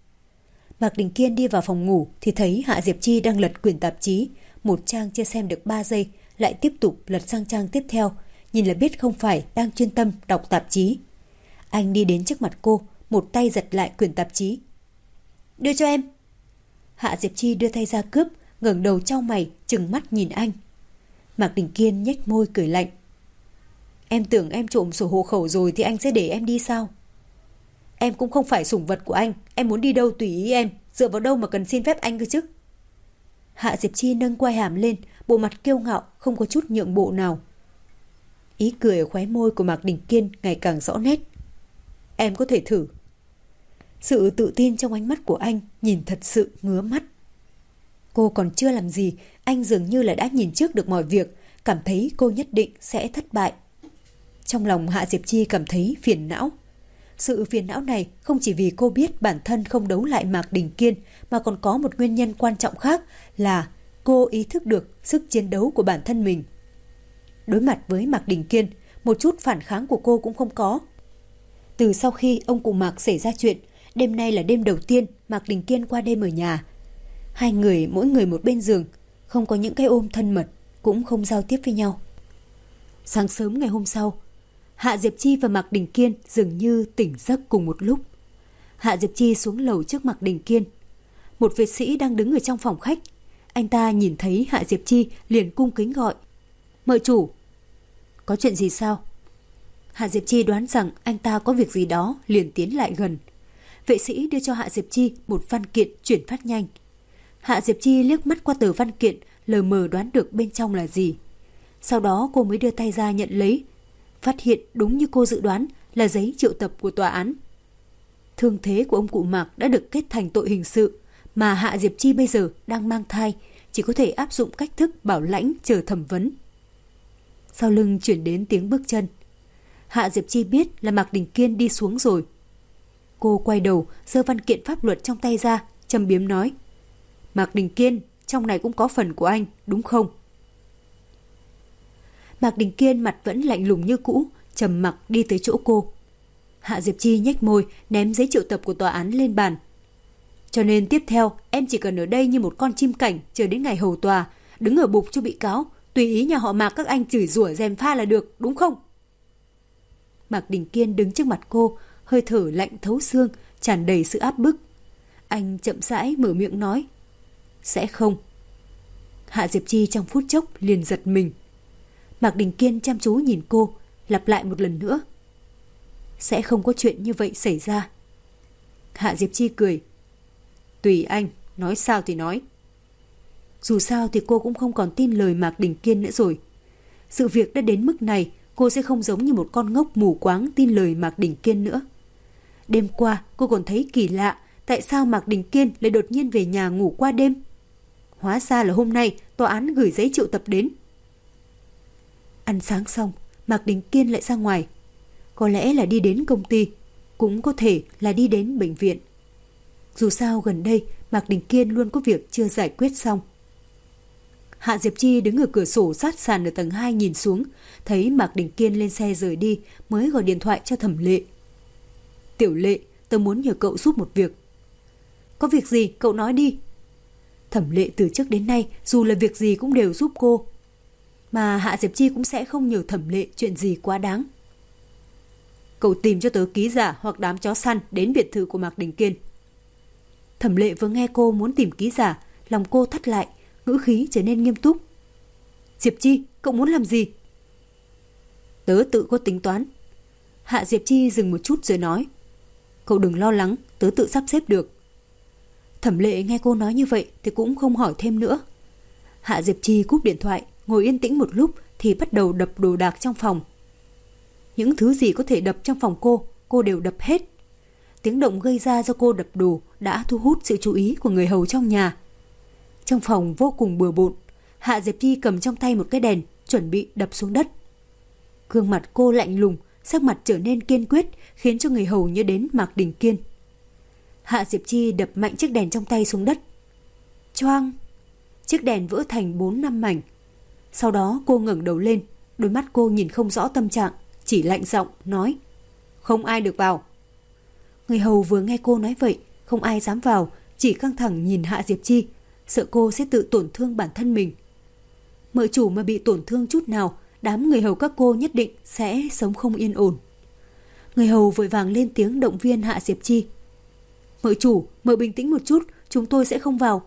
Mạc Đình Kiên đi vào phòng ngủ thì thấy Hạ Diệp Chi đang lật quyển tạp chí. Một trang chưa xem được 3 giây, lại tiếp tục lật sang trang tiếp theo. Nhìn là biết không phải đang chuyên tâm đọc tạp chí. Anh đi đến trước mặt cô, một tay giật lại quyển tạp chí. Đưa cho em. Hạ Diệp Chi đưa tay ra cướp, ngẩng đầu chau mày, trừng mắt nhìn anh. Mạc Đình Kiên nhếch môi cười lạnh. Em tưởng em trộm sổ hộ khẩu rồi thì anh sẽ để em đi sao? Em cũng không phải sủng vật của anh, em muốn đi đâu tùy ý em, dựa vào đâu mà cần xin phép anh cơ chứ? Hạ Diệp Chi nâng quai hàm lên, bộ mặt kiêu ngạo, không có chút nhượng bộ nào. Ý cười ở khóe môi của Mạc Đình Kiên ngày càng rõ nét. Em có thể thử. Sự tự tin trong ánh mắt của anh nhìn thật sự ngứa mắt. Cô còn chưa làm gì, anh dường như là đã nhìn trước được mọi việc, cảm thấy cô nhất định sẽ thất bại. Trong lòng Hạ Diệp Chi cảm thấy phiền não. Sự phiền não này không chỉ vì cô biết bản thân không đấu lại Mạc Đình Kiên, mà còn có một nguyên nhân quan trọng khác là cô ý thức được sức chiến đấu của bản thân mình. Đối mặt với Mạc Đình Kiên, một chút phản kháng của cô cũng không có. Từ sau khi ông cùng Mạc xảy ra chuyện, đêm nay là đêm đầu tiên Mạc Đình Kiên qua đêm ở nhà. Hai người mỗi người một bên giường, không có những cái ôm thân mật, cũng không giao tiếp với nhau. Sáng sớm ngày hôm sau, Hạ Diệp Chi và Mạc Đình Kiên dường như tỉnh giấc cùng một lúc. Hạ Diệp Chi xuống lầu trước Mạc Đình Kiên. Một vệ sĩ đang đứng ở trong phòng khách. Anh ta nhìn thấy Hạ Diệp Chi liền cung kính gọi. Mời chủ. Có chuyện gì sao? Hạ Diệp Chi đoán rằng anh ta có việc gì đó, liền tiến lại gần. Vệ sĩ đưa cho Hạ Diệp Chi một văn kiện chuyển phát nhanh. Hạ Diệp Chi liếc mắt qua tờ văn kiện, lờ mờ đoán được bên trong là gì. Sau đó cô mới đưa tay ra nhận lấy. Phát hiện đúng như cô dự đoán, là giấy triệu tập của tòa án. Thương thế của ông cụ Mạc đã được kết thành tội hình sự, mà Hạ Diệp Chi bây giờ đang mang thai, chỉ có thể áp dụng cách thức bảo lãnh chờ thẩm vấn. Sau lưng chuyển đến tiếng bước chân. Hạ Diệp Chi biết là Mạc Đình Kiên đi xuống rồi. Cô quay đầu, giơ văn kiện pháp luật trong tay ra, châm biếm nói: Mạc Đình Kiên, trong này cũng có phần của anh, đúng không? Mạc Đình Kiên mặt vẫn lạnh lùng như cũ, trầm mặc đi tới chỗ cô. Hạ Diệp Chi nhếch môi, ném giấy triệu tập của tòa án lên bàn. Cho nên tiếp theo, em chỉ cần ở đây như một con chim cảnh chờ đến ngày hầu tòa, đứng ở bục cho bị cáo, tùy ý nhà họ Mạc các anh chửi rủa gièm pha là được, đúng không? Mạc Đình Kiên đứng trước mặt cô, hơi thở lạnh thấu xương, tràn đầy sự áp bức. Anh chậm rãi mở miệng nói: Sẽ không. Hạ Diệp Chi trong phút chốc liền giật mình. Mạc Đình Kiên chăm chú nhìn cô, lặp lại một lần nữa: Sẽ không có chuyện như vậy xảy ra. Hạ Diệp Chi cười: Tùy anh, nói sao thì nói. Dù sao thì cô cũng không còn tin lời Mạc Đình Kiên nữa rồi. Sự việc đã đến mức này, cô sẽ không giống như một con ngốc mù quáng tin lời Mạc Đình Kiên nữa. Đêm qua cô còn thấy kỳ lạ, tại sao Mạc Đình Kiên lại đột nhiên về nhà ngủ qua đêm. Hóa ra là hôm nay tòa án gửi giấy triệu tập đến. Ăn sáng xong, Mạc Đình Kiên lại ra ngoài. Có lẽ là đi đến công ty, cũng có thể là đi đến bệnh viện. Dù sao gần đây Mạc Đình Kiên luôn có việc chưa giải quyết xong. Hạ Diệp Chi đứng ở cửa sổ sát sàn ở tầng 2 nhìn xuống, thấy Mạc Đình Kiên lên xe rời đi mới gọi điện thoại cho Thẩm Lệ. Tiểu Lệ, tớ muốn nhờ cậu giúp một việc. Có việc gì cậu nói đi. Thẩm Lệ từ trước đến nay dù là việc gì cũng đều giúp cô, mà Hạ Diệp Chi cũng sẽ không nhờ Thẩm Lệ chuyện gì quá đáng. Cậu tìm cho tớ ký giả hoặc đám chó săn đến biệt thự của Mạc Đình Kiên. Thẩm Lệ vừa nghe cô muốn tìm ký giả, lòng cô thắt lại, ngữ khí trở nên nghiêm túc. Diệp Chi, cậu muốn làm gì? Tớ tự có tính toán. Hạ Diệp Chi dừng một chút rồi nói: Cậu đừng lo lắng, tớ tự sắp xếp được. Thẩm Lệ nghe cô nói như vậy thì cũng không hỏi thêm nữa. Hạ Diệp Chi cúp điện thoại, ngồi yên tĩnh một lúc thì bắt đầu đập đồ đạc trong phòng. Những thứ gì có thể đập trong phòng cô đều đập hết. Tiếng động gây ra do cô đập đồ đã thu hút sự chú ý của người hầu trong nhà. Trong phòng vô cùng bừa bộn, Hạ Diệp Chi cầm trong tay một cái đèn, chuẩn bị đập xuống đất. Gương mặt cô lạnh lùng, sắc mặt trở nên kiên quyết, khiến cho người hầu nhớ đến Mạc Đình Kiên. Hạ Diệp Chi đập mạnh chiếc đèn trong tay xuống đất. Choang! Chiếc đèn vỡ thành 4-5 mảnh. Sau đó cô ngẩng đầu lên, đôi mắt cô nhìn không rõ tâm trạng, chỉ lạnh giọng nói: Không ai được vào. Người hầu vừa nghe cô nói vậy, không ai dám vào, chỉ căng thẳng nhìn Hạ Diệp Chi, sợ cô sẽ tự tổn thương bản thân mình. Mợ chủ mà bị tổn thương chút nào, đám người hầu các cô nhất định sẽ sống không yên ổn. Người hầu vội vàng lên tiếng động viên Hạ Diệp Chi. Mợ chủ, mợ bình tĩnh một chút, chúng tôi sẽ không vào.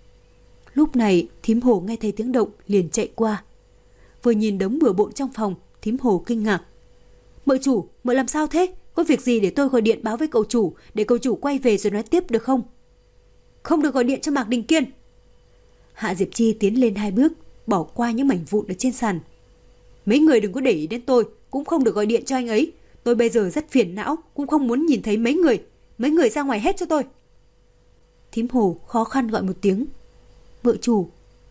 Lúc này thím Hồ nghe thấy tiếng động liền chạy qua. Vừa nhìn đống bừa bộn trong phòng, thím Hồ kinh ngạc. Mợ chủ, mợ làm sao thế? Có việc gì để tôi gọi điện báo với cậu chủ, để cậu chủ quay về rồi nói tiếp được không? Không được gọi điện cho Mạc Đình Kiên. Hạ Diệp Chi tiến lên 2 bước, bỏ qua những mảnh vụn ở trên sàn. Mấy người đừng có để ý đến tôi, cũng không được gọi điện cho anh ấy. Tôi bây giờ rất phiền não, cũng không muốn nhìn thấy mấy người. Mấy người ra ngoài hết cho tôi. Thím Hồ khó khăn gọi một tiếng. Mợ chủ.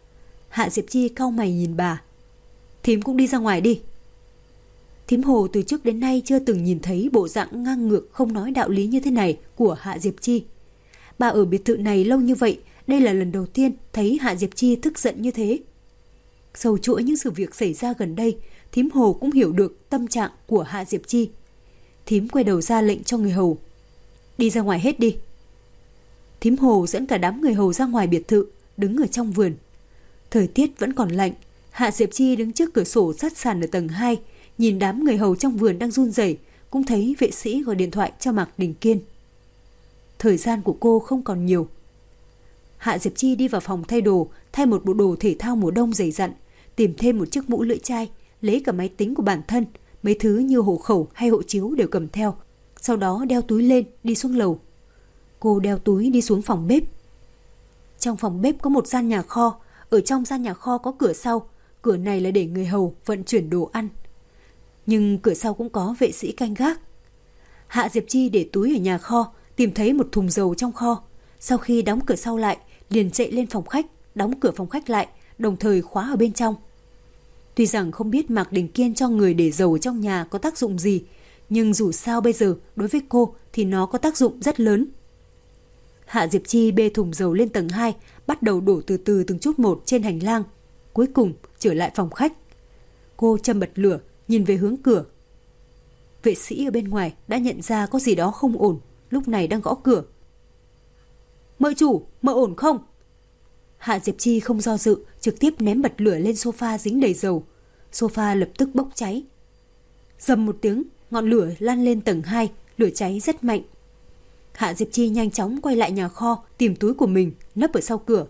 Hạ Diệp Chi cau mày nhìn bà. Thím cũng đi ra ngoài đi. Thím Hồ từ trước đến nay chưa từng nhìn thấy bộ dạng ngang ngược không nói đạo lý như thế này của Hạ Diệp Chi. Bà ở biệt thự này lâu như vậy, đây là lần đầu tiên thấy Hạ Diệp Chi tức giận như thế. Sâu chuỗi những sự việc xảy ra gần đây, thím Hồ cũng hiểu được tâm trạng của Hạ Diệp Chi. Thím quay đầu ra lệnh cho người hầu. Đi ra ngoài hết đi. Thím Hồ dẫn cả đám người hầu ra ngoài biệt thự, đứng ở trong vườn. Thời tiết vẫn còn lạnh, Hạ Diệp Chi đứng trước cửa sổ sát sàn ở tầng 2, nhìn đám người hầu trong vườn đang run rẩy, cũng thấy vệ sĩ gọi điện thoại cho Mạc Đình Kiên. Thời gian của cô không còn nhiều. Hạ Diệp Chi đi vào phòng thay đồ, thay một bộ đồ thể thao mùa đông dày dặn, tìm thêm một chiếc mũ lưỡi chai, lấy cả máy tính của bản thân, mấy thứ như hộ khẩu hay hộ chiếu đều cầm theo. Sau đó đeo túi lên, đi xuống lầu. Cô đeo túi đi xuống phòng bếp. Trong phòng bếp có một gian nhà kho, ở trong gian nhà kho có cửa sau, cửa này là để người hầu vận chuyển đồ ăn. Nhưng cửa sau cũng có vệ sĩ canh gác. Hạ Diệp Chi để túi ở nhà kho, tìm thấy một thùng dầu trong kho. Sau khi đóng cửa sau lại, liền chạy lên phòng khách, đóng cửa phòng khách lại, đồng thời khóa ở bên trong. Tuy rằng không biết Mạc Đình Kiên cho người để dầu trong nhà có tác dụng gì, nhưng dù sao bây giờ đối với cô thì nó có tác dụng rất lớn. Hạ Diệp Chi bê thùng dầu lên tầng 2, bắt đầu đổ từ từ từng chút một trên hành lang. Cuối cùng trở lại phòng khách. Cô châm bật lửa, nhìn về hướng cửa. Vệ sĩ ở bên ngoài đã nhận ra có gì đó không ổn, lúc này đang gõ cửa. Mợ chủ, mợ ổn không? Hạ Diệp Chi không do dự, trực tiếp ném bật lửa lên sofa dính đầy dầu. Sofa lập tức bốc cháy. Rầm một tiếng, ngọn lửa lan lên tầng 2, lửa cháy rất mạnh. Hạ Diệp Chi nhanh chóng quay lại nhà kho, tìm túi của mình, nấp ở sau cửa.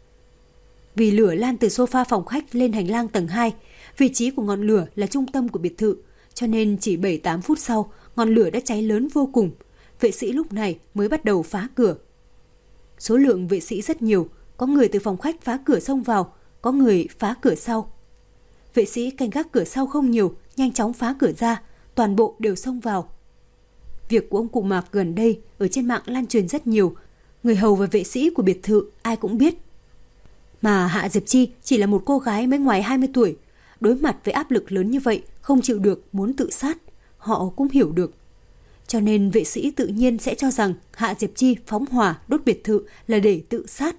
Vì lửa lan từ sofa phòng khách lên hành lang tầng 2, vị trí của ngọn lửa là trung tâm của biệt thự, cho nên chỉ 7-8 phút sau, ngọn lửa đã cháy lớn vô cùng. Vệ sĩ lúc này mới bắt đầu phá cửa. Số lượng vệ sĩ rất nhiều, có người từ phòng khách phá cửa xông vào, có người phá cửa sau. Vệ sĩ canh gác cửa sau không nhiều, nhanh chóng phá cửa ra, toàn bộ đều xông vào. Việc của ông cụ Mạc gần đây ở trên mạng lan truyền rất nhiều, người hầu và vệ sĩ của biệt thự ai cũng biết. Mà Hạ Diệp Chi chỉ là một cô gái mới ngoài 20 tuổi, đối mặt với áp lực lớn như vậy, không chịu được muốn tự sát, họ cũng hiểu được. Cho nên vệ sĩ tự nhiên sẽ cho rằng Hạ Diệp Chi phóng hỏa đốt biệt thự là để tự sát.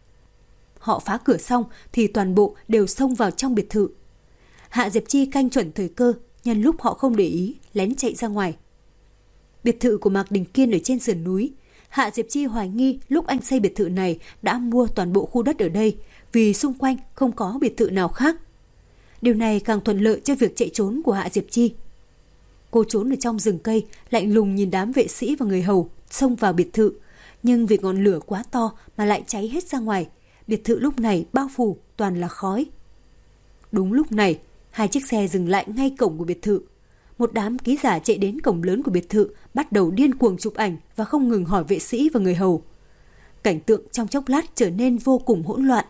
Họ phá cửa xong thì toàn bộ đều xông vào trong biệt thự. Hạ Diệp Chi canh chuẩn thời cơ, nhân lúc họ không để ý, lén chạy ra ngoài. Biệt thự của Mạc Đình Kiên ở trên sườn núi. Hạ Diệp Chi hoài nghi lúc anh xây biệt thự này đã mua toàn bộ khu đất ở đây, vì xung quanh không có biệt thự nào khác. Điều này càng thuận lợi cho việc chạy trốn của Hạ Diệp Chi. Cô trốn ở trong rừng cây, lạnh lùng nhìn đám vệ sĩ và người hầu xông vào biệt thự. Nhưng vì ngọn lửa quá to mà lại cháy hết ra ngoài. Biệt thự lúc này bao phủ toàn là khói. Đúng lúc này, 2 chiếc xe dừng lại ngay cổng của biệt thự. Một đám ký giả chạy đến cổng lớn của biệt thự, bắt đầu điên cuồng chụp ảnh và không ngừng hỏi vệ sĩ và người hầu. Cảnh tượng trong chốc lát trở nên vô cùng hỗn loạn.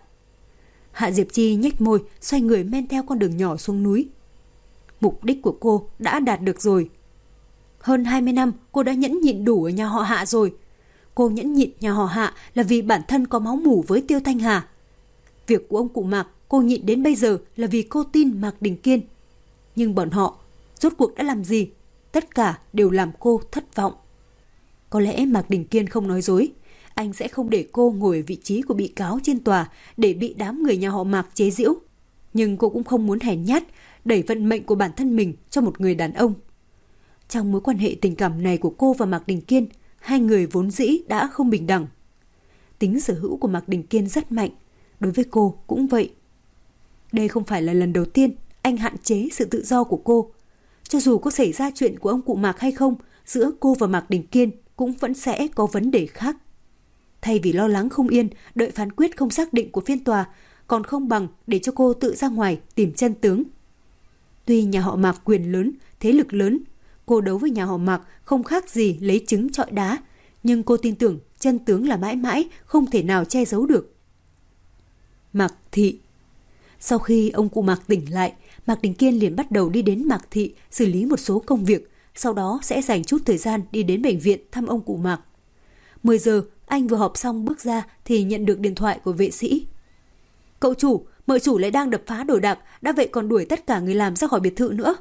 Hạ Diệp Chi nhếch môi, xoay người men theo con đường nhỏ xuống núi. Mục đích của cô đã đạt được rồi. Hơn 20 năm cô đã nhẫn nhịn đủ ở nhà họ Hạ rồi. Cô nhẫn nhịn nhà họ Hạ là vì bản thân có máu mủ với Tiêu Thanh Hà. Việc của ông cụ Mạc cô nhịn đến bây giờ là vì cô tin Mạc Đình Kiên. Nhưng bọn họ rốt cuộc đã làm gì? Tất cả đều làm cô thất vọng. Có lẽ Mạc Đình Kiên không nói dối. Anh sẽ không để cô ngồi ở vị trí của bị cáo trên tòa để bị đám người nhà họ Mạc chế giễu. Nhưng cô cũng không muốn hèn nhát, đẩy vận mệnh của bản thân mình cho một người đàn ông. Trong mối quan hệ tình cảm này của cô và Mạc Đình Kiên, hai người vốn dĩ đã không bình đẳng. Tính sở hữu của Mạc Đình Kiên rất mạnh, đối với cô cũng vậy. Đây không phải là lần đầu tiên anh hạn chế sự tự do của cô. Cho dù có xảy ra chuyện của ông cụ Mạc hay không, giữa cô và Mạc Đình Kiên cũng vẫn sẽ có vấn đề khác. Thay vì lo lắng không yên, đợi phán quyết không xác định của phiên tòa, còn không bằng để cho cô tự ra ngoài tìm chân tướng. Tuy nhà họ Mạc quyền lớn, thế lực lớn, cô đấu với nhà họ Mạc không khác gì lấy trứng trọi đá, nhưng cô tin tưởng chân tướng là mãi mãi không thể nào che giấu được. Mạc Thị. Sau khi ông cụ Mạc tỉnh lại, Mạc Đình Kiên liền bắt đầu đi đến Mạc Thị xử lý một số công việc, sau đó sẽ dành chút thời gian đi đến bệnh viện thăm ông cụ Mạc. 10 giờ, anh vừa họp xong bước ra thì nhận được điện thoại của vệ sĩ. Cậu chủ, mợ chủ lại đang đập phá đồ đạc, đã vậy còn đuổi tất cả người làm ra khỏi biệt thự nữa.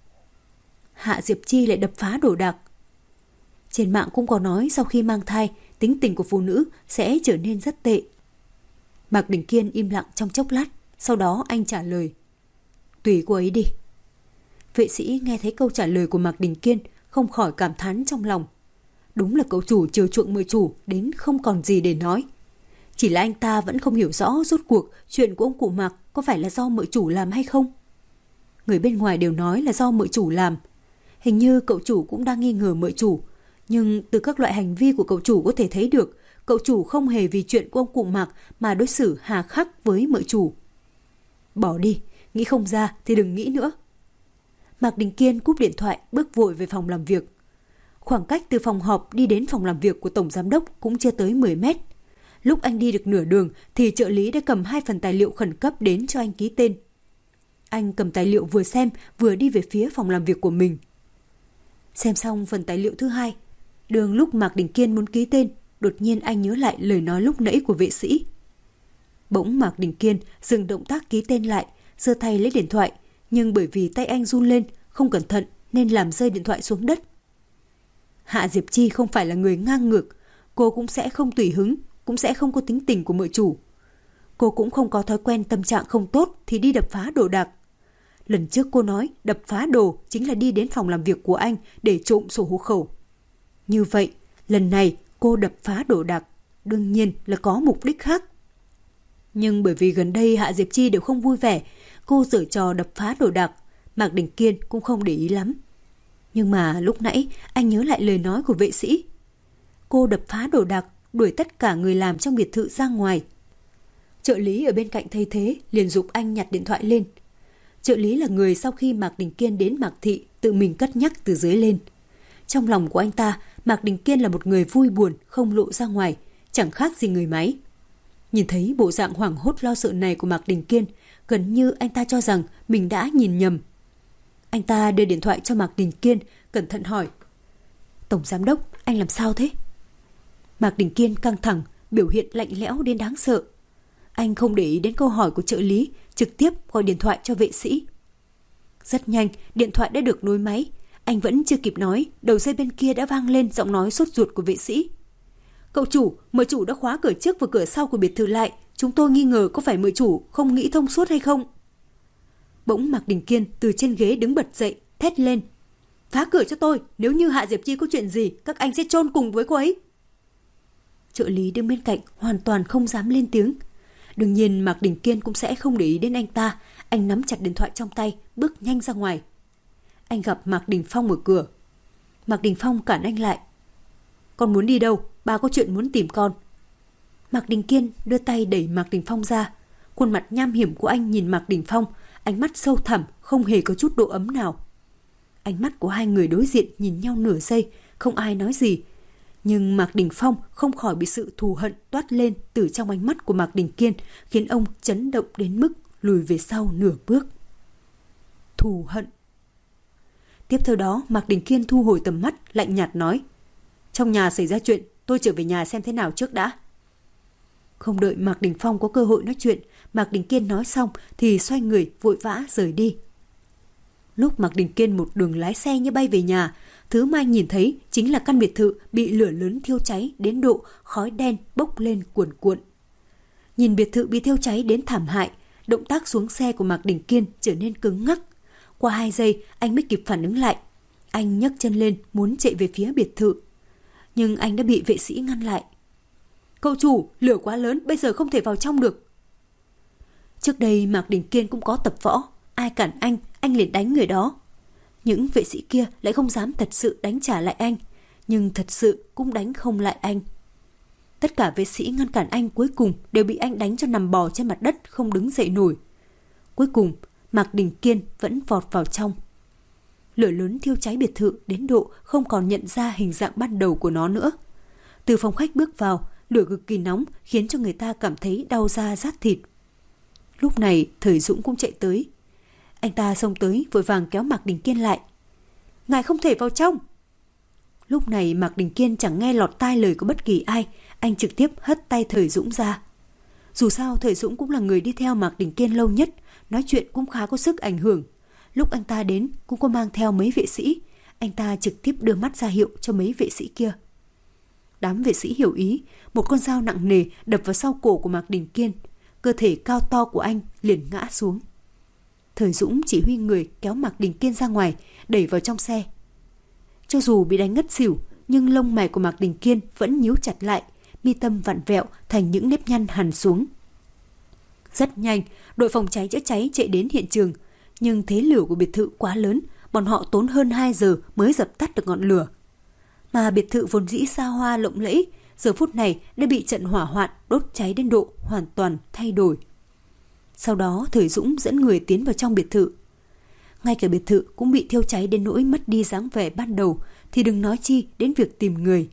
Hạ Diệp Chi lại đập phá đồ đạc. Trên mạng cũng có nói sau khi mang thai, tính tình của phụ nữ sẽ trở nên rất tệ. Mạc Đình Kiên im lặng trong chốc lát, sau đó anh trả lời. Tùy cô ấy đi. Vệ sĩ nghe thấy câu trả lời của Mạc Đình Kiên, không khỏi cảm thán trong lòng. Đúng là cậu chủ chiều chuộng mợ chủ đến không còn gì để nói. Chỉ là anh ta vẫn không hiểu rõ rốt cuộc chuyện của ông cụ Mạc có phải là do mợ chủ làm hay không. Người bên ngoài đều nói là do mợ chủ làm. Hình như cậu chủ cũng đang nghi ngờ mợ chủ. Nhưng từ các loại hành vi của cậu chủ có thể thấy được, cậu chủ không hề vì chuyện của ông cụ Mạc mà đối xử hà khắc với mợ chủ. Bỏ đi, nghĩ không ra thì đừng nghĩ nữa. Mạc Đình Kiên cúp điện thoại, bước vội về phòng làm việc. Khoảng cách từ phòng họp đi đến phòng làm việc của tổng giám đốc cũng chưa tới 10 mét. Lúc anh đi được nửa đường thì trợ lý đã cầm 2 phần tài liệu khẩn cấp đến cho anh ký tên. Anh cầm tài liệu vừa xem vừa đi về phía phòng làm việc của mình. Xem xong phần tài liệu thứ 2, đường lúc Mạc Đình Kiên muốn ký tên, đột nhiên anh nhớ lại lời nói lúc nãy của vệ sĩ. Bỗng Mạc Đình Kiên dừng động tác ký tên lại, giơ tay lấy điện thoại, nhưng bởi vì tay anh run lên, không cẩn thận nên làm rơi điện thoại xuống đất. Hạ Diệp Chi không phải là người ngang ngược, cô cũng sẽ không tùy hứng, cũng sẽ không có tính tình của mợ chủ. Cô cũng không có thói quen tâm trạng không tốt thì đi đập phá đồ đạc. Lần trước cô nói đập phá đồ chính là đi đến phòng làm việc của anh để trộm sổ hộ khẩu. Như vậy, lần này cô đập phá đồ đạc, đương nhiên là có mục đích khác. Nhưng bởi vì gần đây Hạ Diệp Chi đều không vui vẻ, cô giở trò đập phá đồ đạc, Mạc Đình Kiên cũng không để ý lắm. Nhưng mà lúc nãy anh nhớ lại lời nói của vệ sĩ. Cô đập phá đồ đạc, đuổi tất cả người làm trong biệt thự ra ngoài. Trợ lý ở bên cạnh thấy thế liền giục anh nhặt điện thoại lên. Trợ lý là người sau khi Mạc Đình Kiên đến Mạc Thị tự mình cất nhắc từ dưới lên. Trong lòng của anh ta, Mạc Đình Kiên là một người vui buồn không lộ ra ngoài, chẳng khác gì người máy. Nhìn thấy bộ dạng hoảng hốt lo sợ này của Mạc Đình Kiên, gần như anh ta cho rằng mình đã nhìn nhầm. Anh ta đưa điện thoại cho Mạc Đình Kiên, cẩn thận hỏi: "Tổng giám đốc, anh làm sao thế?" Mạc Đình Kiên căng thẳng, biểu hiện lạnh lẽo đến đáng sợ. Anh không để ý đến câu hỏi của trợ lý, trực tiếp gọi điện thoại cho vệ sĩ. Rất nhanh, điện thoại đã được nối máy. Anh vẫn chưa kịp nói, đầu dây bên kia đã vang lên giọng nói sốt ruột của vệ sĩ. "Cậu chủ, mợ chủ đã khóa cửa trước và cửa sau của biệt thự lại. Chúng tôi nghi ngờ có phải mợ chủ không nghĩ thông suốt hay không?" Bỗng Mạc Đình Kiên từ trên ghế đứng bật dậy, thét lên: "Phá cửa cho tôi, nếu như Hạ Diệp Chi có chuyện gì, các anh sẽ chôn cùng với cô ấy." Trợ lý đứng bên cạnh hoàn toàn không dám lên tiếng. Đương nhiên Mạc Đình Kiên cũng sẽ không để ý đến anh ta. Anh nắm chặt điện thoại trong tay, bước nhanh ra ngoài. Anh gặp Mạc Đình Phong ở cửa. Mạc Đình Phong cản anh lại. "Con muốn đi đâu? Ba có chuyện muốn tìm con." Mạc Đình Kiên đưa tay đẩy Mạc Đình Phong ra. Khuôn mặt nham hiểm của anh nhìn Mạc Đình Phong, ánh mắt sâu thẳm, không hề có chút độ ấm nào. Ánh mắt của hai người đối diện nhìn nhau nửa giây, không ai nói gì. Nhưng Mạc Đình Phong không khỏi bị sự thù hận toát lên từ trong ánh mắt của Mạc Đình Kiên, khiến ông chấn động đến mức lùi về sau nửa bước. Thù hận. Tiếp theo đó, Mạc Đình Kiên thu hồi tầm mắt, lạnh nhạt nói: "Trong nhà xảy ra chuyện, tôi trở về nhà xem thế nào trước đã." Không đợi Mạc Đình Phong có cơ hội nói chuyện, Mạc Đình Kiên nói xong thì xoay người vội vã rời đi. Lúc Mạc Đình Kiên một đường lái xe như bay về nhà, thứ mà anh nhìn thấy chính là căn biệt thự bị lửa lớn thiêu cháy đến độ khói đen bốc lên cuồn cuộn. Nhìn biệt thự bị thiêu cháy đến thảm hại, động tác xuống xe của Mạc Đình Kiên trở nên cứng ngắc. Qua 2 giây, anh mới kịp phản ứng lại. Anh nhấc chân lên muốn chạy về phía biệt thự. Nhưng anh đã bị vệ sĩ ngăn lại. "Cậu chủ, lửa quá lớn, bây giờ không thể vào trong được." Trước đây Mạc Đình Kiên cũng có tập võ. Ai cản anh liền đánh người đó. Những vệ sĩ kia lại không dám thật sự đánh trả lại anh, nhưng thật sự cũng đánh không lại anh. Tất cả vệ sĩ ngăn cản anh cuối cùng đều bị anh đánh cho nằm bò trên mặt đất không đứng dậy nổi. Cuối cùng, Mạc Đình Kiên vẫn vọt vào trong. Lửa lớn thiêu cháy biệt thự đến độ không còn nhận ra hình dạng ban đầu của nó nữa. Từ phòng khách bước vào, lửa cực kỳ nóng khiến cho người ta cảm thấy đau da rát thịt. Lúc này Thời Dũng cũng chạy tới. Anh ta xông tới vội vàng kéo Mạc Đình Kiên lại. "Ngài không thể vào trong." Lúc này Mạc Đình Kiên chẳng nghe lọt tai lời của bất kỳ ai, anh trực tiếp hất tay Thời Dũng ra. Dù sao Thời Dũng cũng là người đi theo Mạc Đình Kiên lâu nhất, nói chuyện cũng khá có sức ảnh hưởng. Lúc anh ta đến cũng có mang theo mấy vệ sĩ, anh ta trực tiếp đưa mắt ra hiệu cho mấy vệ sĩ kia. Đám vệ sĩ hiểu ý, một con dao nặng nề đập vào sau cổ của Mạc Đình Kiên, cơ thể cao to của anh liền ngã xuống. Thời Dũng chỉ huy người kéo Mạc Đình Kiên ra ngoài, đẩy vào trong xe. Cho dù bị đánh ngất xỉu, nhưng lông mày của Mạc Đình Kiên vẫn nhíu chặt lại, mi tâm vặn vẹo thành những nếp nhăn hằn xuống. Rất nhanh, đội phòng cháy chữa cháy chạy đến hiện trường, nhưng thế lửa của biệt thự quá lớn, bọn họ tốn hơn 2 giờ mới dập tắt được ngọn lửa. Mà biệt thự vốn dĩ xa hoa lộng lẫy, giờ phút này đã bị trận hỏa hoạn đốt cháy đến độ hoàn toàn thay đổi. Sau đó Thời Dũng dẫn người tiến vào trong biệt thự. Ngay cả biệt thự cũng bị thiêu cháy đến nỗi mất đi dáng vẻ ban đầu, thì đừng nói chi đến việc tìm người.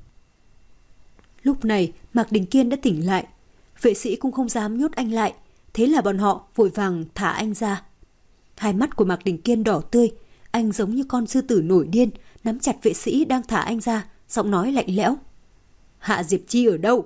Lúc này Mạc Đình Kiên đã tỉnh lại, vệ sĩ cũng không dám nhốt anh lại, thế là bọn họ vội vàng thả anh ra. Hai mắt của Mạc Đình Kiên đỏ tươi, anh giống như con sư tử nổi điên, nắm chặt vệ sĩ đang thả anh ra, giọng nói lạnh lẽo. Hạ Diệp Chi ở đâu?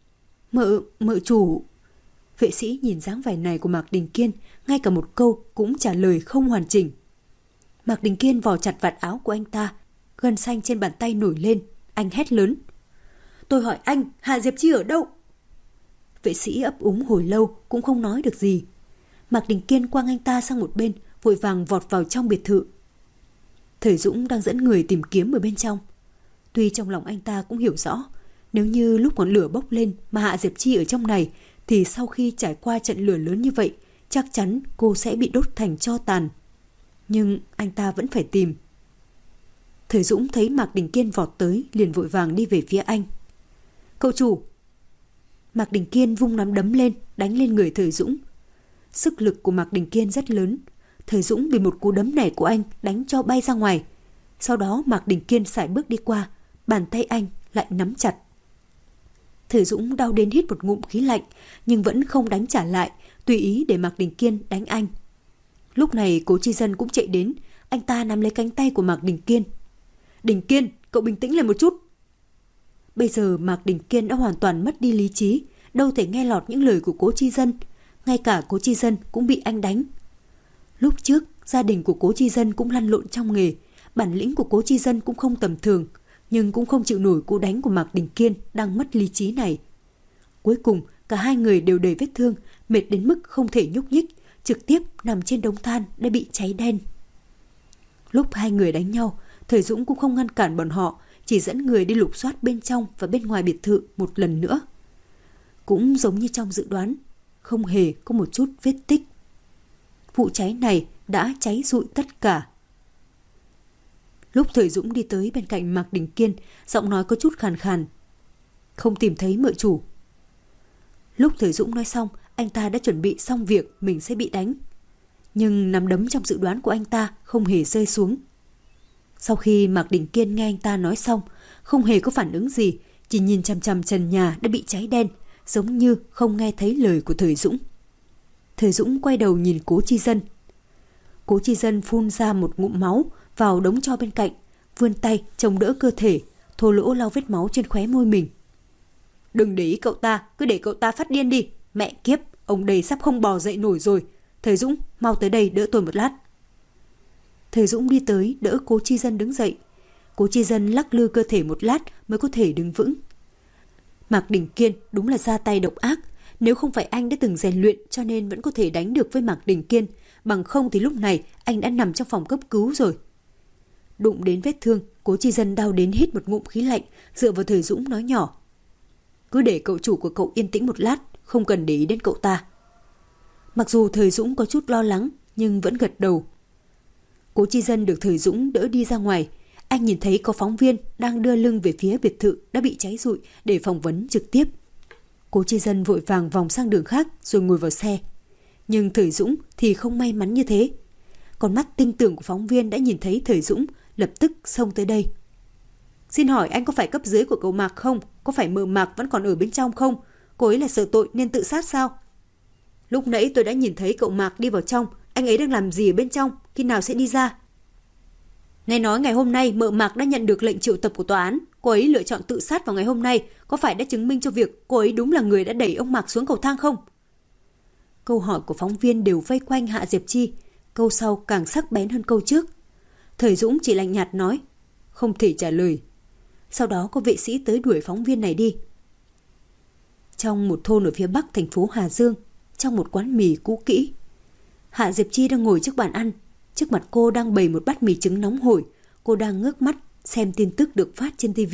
Mợ chủ. Vệ sĩ nhìn dáng vẻ này của Mạc Đình Kiên, ngay cả một câu cũng trả lời không hoàn chỉnh. Mạc Đình Kiên vò chặt vạt áo của anh ta, gân xanh trên bàn tay nổi lên, anh hét lớn. Tôi hỏi anh, Hạ Diệp Chi ở đâu? Vệ sĩ ấp úng hồi lâu cũng không nói được gì. Mạc Đình Kiên quăng anh ta sang một bên, vội vàng vọt vào trong biệt thự. Thời Dũng đang dẫn người tìm kiếm ở bên trong. Tuy trong lòng anh ta cũng hiểu rõ, nếu như lúc ngọn lửa bốc lên mà Hạ Diệp Chi ở trong này, thì sau khi trải qua trận lửa lớn như vậy, chắc chắn cô sẽ bị đốt thành tro tàn. Nhưng anh ta vẫn phải tìm. Thời Dũng thấy Mạc Đình Kiên vọt tới, liền vội vàng đi về phía anh. Cậu chủ! Mạc Đình Kiên vung nắm đấm lên, đánh lên người Thời Dũng. Sức lực của Mạc Đình Kiên rất lớn. Thời Dũng bị một cú đấm này của anh đánh cho bay ra ngoài. Sau đó Mạc Đình Kiên sải bước đi qua, bàn tay anh lại nắm chặt. Thời Dũng đau đến hít một ngụm khí lạnh, nhưng vẫn không đánh trả lại, tùy ý để Mạc Đình Kiên đánh anh. Lúc này Cố Chi Dân cũng chạy đến, anh ta nắm lấy cánh tay của Mạc Đình Kiên. Đình Kiên, cậu bình tĩnh lại một chút. Bây giờ Mạc Đình Kiên đã hoàn toàn mất đi lý trí, đâu thể nghe lọt những lời của Cố Chi Dân. Ngay cả Cố Chi Dân cũng bị anh đánh. Lúc trước, gia đình của Cố Chi Dân cũng lăn lộn trong nghề, bản lĩnh của Cố Chi Dân cũng không tầm thường, nhưng cũng không chịu nổi cú đánh của Mạc Đình Kiên đang mất lý trí này. Cuối cùng, cả hai người đều đầy vết thương, mệt đến mức không thể nhúc nhích, trực tiếp nằm trên đống than đã bị cháy đen. Lúc hai người đánh nhau, Thời Dũng cũng không ngăn cản bọn họ, chỉ dẫn người đi lục soát bên trong và bên ngoài biệt thự một lần nữa. Cũng giống như trong dự đoán, không hề có một chút vết tích. Vụ cháy này đã cháy rụi tất cả. Lúc Thời Dũng đi tới bên cạnh Mạc Đình Kiên, giọng nói có chút khàn khàn. Không tìm thấy mợ chủ. Lúc Thời Dũng nói xong, anh ta đã chuẩn bị xong việc mình sẽ bị đánh. Nhưng nắm đấm trong dự đoán của anh ta không hề rơi xuống. Sau khi Mạc Đình Kiên nghe anh ta nói xong, không hề có phản ứng gì, chỉ nhìn chằm chằm trần nhà đã bị cháy đen, giống như không nghe thấy lời của Thời Dũng. Thời Dũng quay đầu nhìn Cố Chi Dân. Cố Chi Dân phun ra một ngụm máu vào đống tro bên cạnh, vươn tay chống đỡ cơ thể, thô lỗ lau vết máu trên khóe môi mình. Đừng để ý cậu ta, cứ để cậu ta phát điên đi. Mẹ kiếp, ông đây sắp không bò dậy nổi rồi. Thời Dũng, mau tới đây đỡ tôi một lát. Thời Dũng đi tới đỡ Cố Chi Dân đứng dậy. Cố Chi Dân lắc lư cơ thể một lát mới có thể đứng vững. Mạc Đình Kiên đúng là ra tay độc ác. Nếu không phải anh đã từng rèn luyện cho nên vẫn có thể đánh được với Mạc Đình Kiên, bằng không thì lúc này anh đã nằm trong phòng cấp cứu rồi. Đụng đến vết thương, Cố Chi Dân đau đến hít một ngụm khí lạnh, dựa vào Thời Dũng nói nhỏ. Cứ để cậu chủ của cậu yên tĩnh một lát, không cần để ý đến cậu ta. Mặc dù Thời Dũng có chút lo lắng, nhưng vẫn gật đầu. Cố Chi Dân được Thời Dũng đỡ đi ra ngoài. Anh nhìn thấy có phóng viên đang đưa lưng về phía biệt thự đã bị cháy rụi để phỏng vấn trực tiếp. Cố Chi Dân vội vàng vòng sang đường khác rồi ngồi vào xe. Nhưng Thời Dũng thì không may mắn như thế. Con mắt tinh tường của phóng viên đã nhìn thấy Thời Dũng, lập tức xông tới đây. Xin hỏi anh có phải cấp dưới của cậu Mạc không? Có phải mợ Mạc vẫn còn ở bên trong không? Cô ấy là sợ tội nên tự sát sao? Lúc nãy tôi đã nhìn thấy cậu Mạc đi vào trong. Anh ấy đang làm gì ở bên trong? Khi nào sẽ đi ra? Nghe nói ngày hôm nay mợ Mạc đã nhận được lệnh triệu tập của tòa án. Cô ấy lựa chọn tự sát vào ngày hôm nay. Có phải đã chứng minh cho việc cô ấy đúng là người đã đẩy ông Mạc xuống cầu thang không? Câu hỏi của phóng viên đều vây quanh Hạ Diệp Chi. Câu sau càng sắc bén hơn câu trước. Thời Dũng chỉ lạnh nhạt nói, không thể trả lời. Sau đó có vệ sĩ tới đuổi phóng viên này đi. Trong một thôn ở phía bắc thành phố Hà Dương, trong một quán mì cũ kỹ, Hạ Diệp Chi đang ngồi trước bàn ăn. Trước mặt cô đang bày một bát mì trứng nóng hổi. Cô đang ngước mắt xem tin tức được phát trên TV.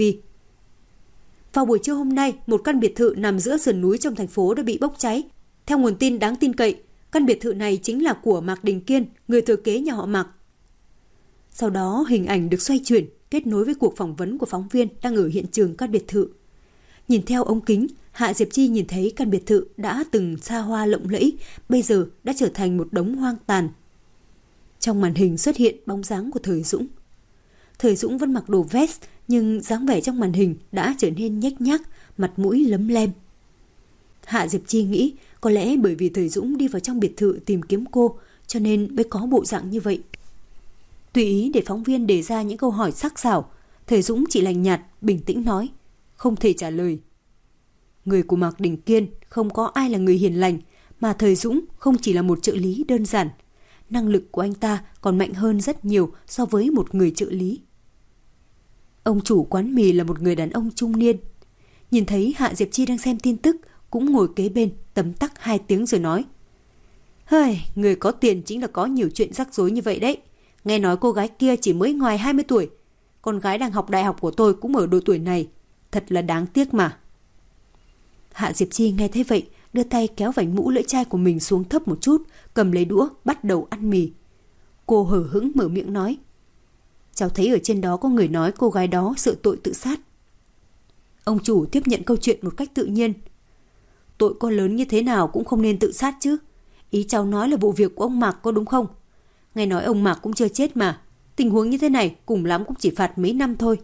Vào buổi trưa hôm nay, một căn biệt thự nằm giữa sườn núi trong thành phố đã bị bốc cháy. Theo nguồn tin đáng tin cậy, căn biệt thự này chính là của Mạc Đình Kiên, người thừa kế nhà họ Mạc. Sau đó hình ảnh được xoay chuyển, kết nối với cuộc phỏng vấn của phóng viên đang ở hiện trường căn biệt thự. Nhìn theo ống kính, Hạ Diệp Chi nhìn thấy căn biệt thự đã từng xa hoa lộng lẫy, bây giờ đã trở thành một đống hoang tàn. Trong màn hình xuất hiện bóng dáng của Thời Dũng. Thời Dũng vẫn mặc đồ vest, nhưng dáng vẻ trong màn hình đã trở nên nhếch nhác, mặt mũi lấm lem. Hạ Diệp Chi nghĩ có lẽ bởi vì Thời Dũng đi vào trong biệt thự tìm kiếm cô, cho nên mới có bộ dạng như vậy. Tùy ý để phóng viên đề ra những câu hỏi sắc sảo, thầy Dũng chỉ lạnh nhạt, bình tĩnh nói, không thể trả lời. Người của Mạc Đình Kiên không có ai là người hiền lành, mà thầy Dũng không chỉ là một trợ lý đơn giản. Năng lực của anh ta còn mạnh hơn rất nhiều so với một người trợ lý. Ông chủ quán mì là một người đàn ông trung niên. Nhìn thấy Hạ Diệp Chi đang xem tin tức, cũng ngồi kế bên, tấm tắc 2 tiếng rồi nói. Hây, người có tiền chính là có nhiều chuyện rắc rối như vậy đấy. Nghe nói cô gái kia chỉ mới ngoài 20 tuổi. Con gái đang học đại học của tôi cũng ở độ tuổi này. Thật là đáng tiếc mà. Hạ Diệp Chi nghe thấy vậy, đưa tay kéo vành mũ lưỡi chai của mình xuống thấp một chút, cầm lấy đũa, bắt đầu ăn mì. Cô hở hững mở miệng nói. Cháu thấy ở trên đó có người nói cô gái đó sợ tội tự sát. Ông chủ tiếp nhận câu chuyện một cách tự nhiên. Tội có lớn như thế nào cũng không nên tự sát chứ. Ý cháu nói là vụ việc của ông Mạc có đúng không? Nghe nói ông Mạc cũng chưa chết mà. Tình huống như thế này cùng lắm cũng chỉ phạt mấy năm thôi.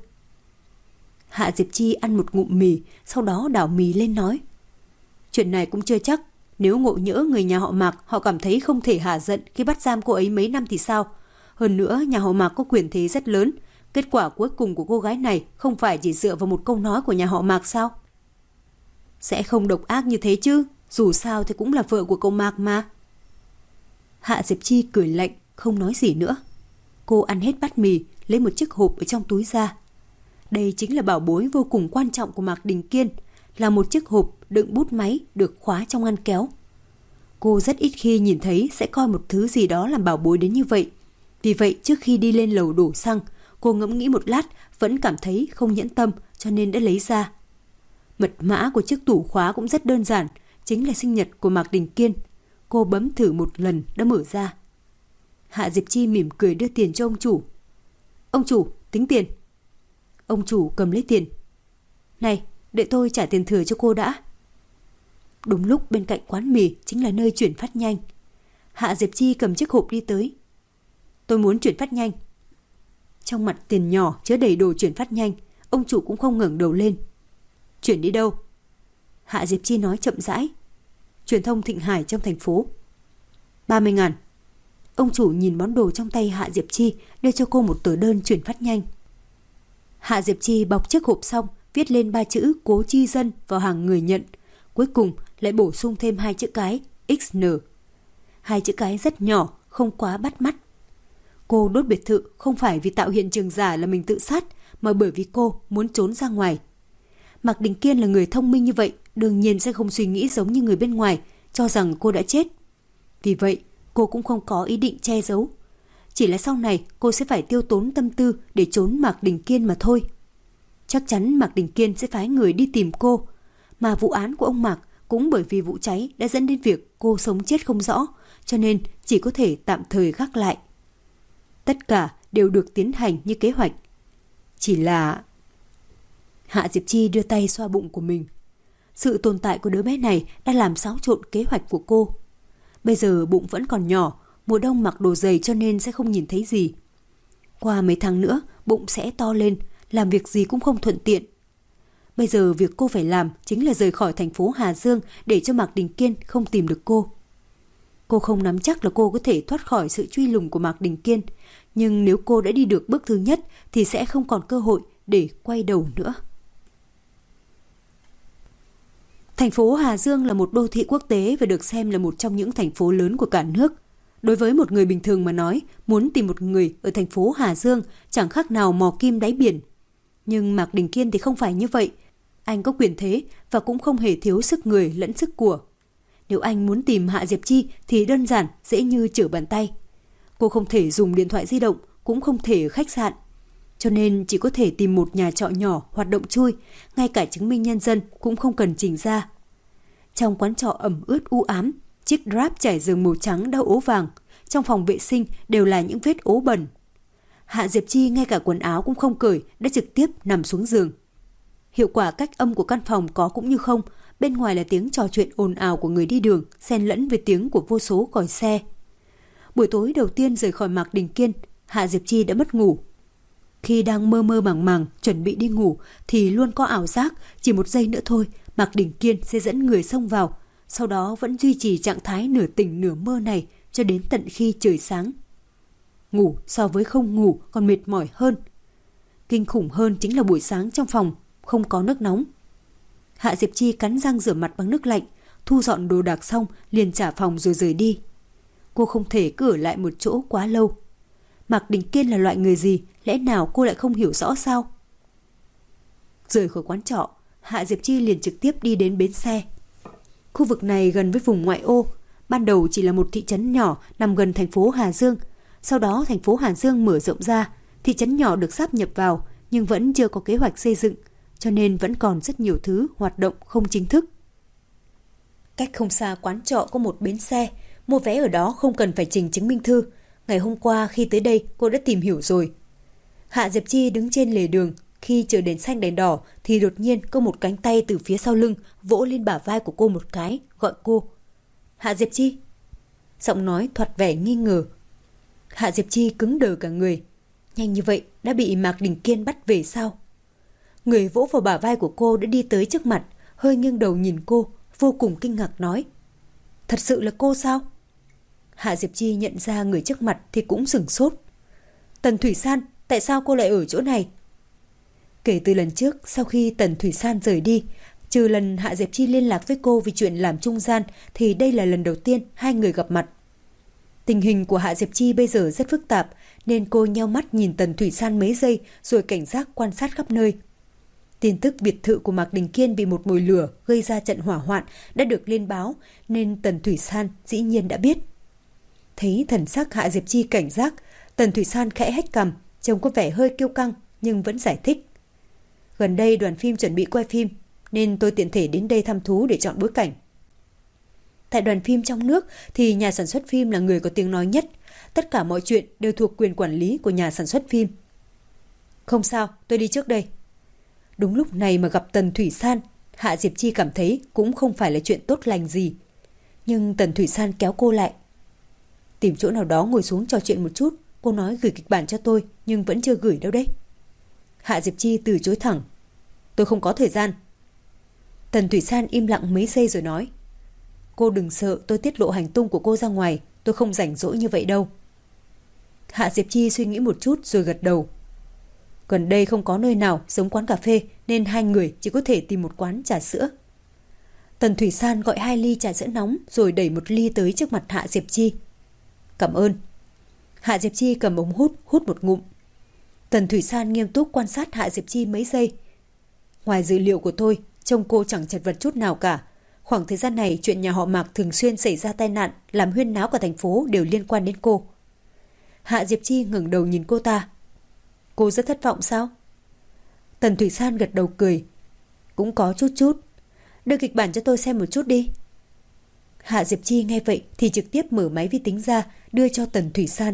Hạ Diệp Chi ăn một ngụm mì, sau đó đảo mì lên nói. Chuyện này cũng chưa chắc. Nếu ngộ nhỡ người nhà họ Mạc họ cảm thấy không thể hả giận khi bắt giam cô ấy mấy năm thì sao? Hơn nữa nhà họ Mạc có quyền thế rất lớn. Kết quả cuối cùng của cô gái này không phải chỉ dựa vào một câu nói của nhà họ Mạc sao? Sẽ không độc ác như thế chứ. Dù sao thì cũng là vợ của cậu Mạc mà. Hạ Diệp Chi cười lạnh, không nói gì nữa. Cô ăn hết bát mì, lấy một chiếc hộp ở trong túi ra. Đây chính là bảo bối vô cùng quan trọng của Mạc Đình Kiên, là một chiếc hộp đựng bút máy được khóa trong ngăn kéo. Cô rất ít khi nhìn thấy sẽ coi một thứ gì đó làm bảo bối đến như vậy. Vì vậy trước khi đi lên lầu đổ xăng, cô ngẫm nghĩ một lát vẫn cảm thấy không nhẫn tâm cho nên đã lấy ra. Mật mã của chiếc tủ khóa cũng rất đơn giản, chính là sinh nhật của Mạc Đình Kiên. Cô bấm thử một lần đã mở ra. Hạ Diệp Chi mỉm cười đưa tiền cho ông chủ. Ông chủ, tính tiền. Ông chủ cầm lấy tiền. Này, để tôi trả tiền thừa cho cô đã. Đúng lúc bên cạnh quán mì chính là nơi chuyển phát nhanh. Hạ Diệp Chi cầm chiếc hộp đi tới. Tôi muốn chuyển phát nhanh. Trong mặt tiền nhỏ chứa đầy đồ chuyển phát nhanh, ông chủ cũng không ngẩng đầu lên. Chuyển đi đâu? Hạ Diệp Chi nói chậm rãi. Truyền thông Thịnh Hải trong thành phố. 30.000. Ông chủ nhìn món đồ trong tay Hạ Diệp Chi, đưa cho cô một tờ đơn chuyển phát nhanh. Hạ Diệp Chi bọc chiếc hộp xong, viết lên 3 chữ Cố Chi Dân vào hàng người nhận. Cuối cùng lại bổ sung thêm 2 chữ cái XN. 2 chữ cái rất nhỏ, không quá bắt mắt. Cô đốt biệt thự không phải vì tạo hiện trường giả là mình tự sát, mà bởi vì cô muốn trốn ra ngoài. Mạc Đình Kiên là người thông minh như vậy, đương nhiên sẽ không suy nghĩ giống như người bên ngoài, cho rằng cô đã chết. Vì vậy, cô cũng không có ý định che giấu. Chỉ là sau này cô sẽ phải tiêu tốn tâm tư để trốn Mạc Đình Kiên mà thôi. Chắc chắn Mạc Đình Kiên sẽ phái người đi tìm cô. Mà vụ án của ông Mạc cũng bởi vì vụ cháy đã dẫn đến việc cô sống chết không rõ, cho nên chỉ có thể tạm thời gác lại. Tất cả đều được tiến hành như kế hoạch. Chỉ là... Hạ Diệp Chi đưa tay xoa bụng của mình. Sự tồn tại của đứa bé này đã làm xáo trộn kế hoạch của cô. Bây giờ bụng vẫn còn nhỏ, mùa đông mặc đồ dày cho nên sẽ không nhìn thấy gì. Qua mấy tháng nữa, bụng sẽ to lên, làm việc gì cũng không thuận tiện. Bây giờ việc cô phải làm chính là rời khỏi thành phố Hà Dương để cho Mạc Đình Kiên không tìm được cô. Cô không nắm chắc là cô có thể thoát khỏi sự truy lùng của Mạc Đình Kiên, nhưng nếu cô đã đi được bước thứ nhất thì sẽ không còn cơ hội để quay đầu nữa. Thành phố Hà Dương là một đô thị quốc tế và được xem là một trong những thành phố lớn của cả nước. Đối với một người bình thường mà nói, muốn tìm một người ở thành phố Hà Dương chẳng khác nào mò kim đáy biển. Nhưng Mạc Đình Kiên thì không phải như vậy. Anh có quyền thế và cũng không hề thiếu sức người lẫn sức của. Nếu anh muốn tìm Hạ Diệp Chi thì đơn giản, dễ như trở bàn tay. Cô không thể dùng điện thoại di động, cũng không thể ở khách sạn. Cho nên chỉ có thể tìm một nhà trọ nhỏ hoạt động chui, ngay cả chứng minh nhân dân cũng không cần trình ra. Trong quán trọ ẩm ướt u ám, chiếc drap trải giường màu trắng đau ố vàng, trong phòng vệ sinh đều là những vết ố bẩn. Hạ Diệp Chi ngay cả quần áo cũng không cởi, đã trực tiếp nằm xuống giường. Hiệu quả cách âm của căn phòng có cũng như không, bên ngoài là tiếng trò chuyện ồn ào của người đi đường, xen lẫn với tiếng của vô số còi xe. Buổi tối đầu tiên rời khỏi Mạc Đình Kiên, Hạ Diệp Chi đã mất ngủ. Khi đang mơ mơ màng màng chuẩn bị đi ngủ thì luôn có ảo giác chỉ một giây nữa thôi Mạc Đình Kiên sẽ dẫn người xông vào, sau đó vẫn duy trì trạng thái nửa tỉnh nửa mơ này cho đến tận khi trời sáng. ngủ so với không ngủ còn mệt mỏi hơn. Kinh khủng hơn chính là buổi sáng trong phòng không có nước nóng. Hạ Diệp Chi cắn răng rửa mặt bằng nước lạnh, thu dọn đồ đạc xong liền trả phòng rồi rời đi. Cô không thể cứ ở lại một chỗ quá lâu. Mạc Đình Kiên là loại người gì, lẽ nào cô lại không hiểu rõ sao? Rời khỏi quán trọ, Hạ Diệp Chi liền trực tiếp đi đến bến xe. Khu vực này gần với vùng ngoại ô, ban đầu chỉ là một thị trấn nhỏ nằm gần thành phố Hà Dương. Sau đó thành phố Hà Dương mở rộng ra, thị trấn nhỏ được sáp nhập vào nhưng vẫn chưa có kế hoạch xây dựng, cho nên vẫn còn rất nhiều thứ hoạt động không chính thức. Cách không xa quán trọ có một bến xe, mua vé ở đó không cần phải trình chứng minh thư. Ngày hôm qua khi tới đây cô đã tìm hiểu rồi. Hạ Diệp Chi đứng trên lề đường, khi chờ đèn xanh đèn đỏ thì đột nhiên có một cánh tay từ phía sau lưng vỗ lên bả vai của cô một cái, gọi cô. Hạ Diệp Chi. Giọng nói thoạt vẻ nghi ngờ. Hạ Diệp Chi cứng đờ cả người. Nhanh như vậy đã bị Mạc Đình Kiên bắt về sao? Người vỗ vào bả vai của cô đã đi tới trước mặt, hơi nghiêng đầu nhìn cô, vô cùng kinh ngạc nói. Thật sự là cô sao? Hạ Diệp Chi nhận ra người trước mặt thì cũng sửng sốt. Tần Thủy San, tại sao cô lại ở chỗ này? Kể từ lần trước, sau khi Tần Thủy San rời đi, trừ lần Hạ Diệp Chi liên lạc với cô vì chuyện làm trung gian, thì đây là lần đầu tiên hai người gặp mặt. Tình hình của Hạ Diệp Chi bây giờ rất phức tạp, nên cô nheo mắt nhìn Tần Thủy San mấy giây rồi cảnh giác quan sát khắp nơi. Tin tức biệt thự của Mạc Đình Kiên bị một mồi lửa gây ra trận hỏa hoạn đã được lên báo, nên Tần Thủy San dĩ nhiên đã biết. Thấy thần sắc Hạ Diệp Chi cảnh giác, Tần Thủy San khẽ hét cằm, trông có vẻ hơi kiêu căng nhưng vẫn giải thích. Gần đây đoàn phim chuẩn bị quay phim, nên tôi tiện thể đến đây thăm thú để chọn bối cảnh. Tại đoàn phim trong nước thì nhà sản xuất phim là người có tiếng nói nhất. Tất cả mọi chuyện đều thuộc quyền quản lý của nhà sản xuất phim. Không sao, tôi đi trước đây. Đúng lúc này mà gặp Tần Thủy San, Hạ Diệp Chi cảm thấy cũng không phải là chuyện tốt lành gì. Nhưng Tần Thủy San kéo cô lại. Tìm chỗ nào đó ngồi xuống trò chuyện một chút. Cô nói gửi kịch bản cho tôi nhưng vẫn chưa gửi đâu đấy. Hạ Diệp Chi từ chối thẳng. Tôi không có thời gian. Tần Thủy San im lặng mấy giây rồi nói. Cô đừng sợ tôi tiết lộ hành tung của cô ra ngoài. Tôi không rảnh rỗi như vậy đâu. Hạ Diệp Chi suy nghĩ một chút rồi gật đầu. Gần đây không có nơi nào giống quán cà phê, nên hai người chỉ có thể tìm một quán trà sữa. Tần Thủy San gọi 2 ly trà sữa nóng rồi đẩy một ly tới trước mặt Hạ Diệp Chi. Cảm ơn. Hạ Diệp Chi cầm ống hút một ngụm. Tần Thủy San nghiêm túc quan sát Hạ Diệp Chi mấy giây. Ngoài dự liệu của tôi, trông cô chẳng chật vật chút nào cả. Khoảng thời gian này chuyện nhà họ Mạc thường xuyên xảy ra tai nạn, làm huyên náo cả thành phố đều liên quan đến cô. Hạ Diệp Chi ngẩng đầu nhìn cô ta. Cô rất thất vọng sao? Tần Thủy San gật đầu cười. Cũng có chút. Đưa kịch bản cho tôi xem một chút đi. Hạ Diệp Chi nghe vậy thì trực tiếp mở máy vi tính ra đưa cho Tần Thủy San.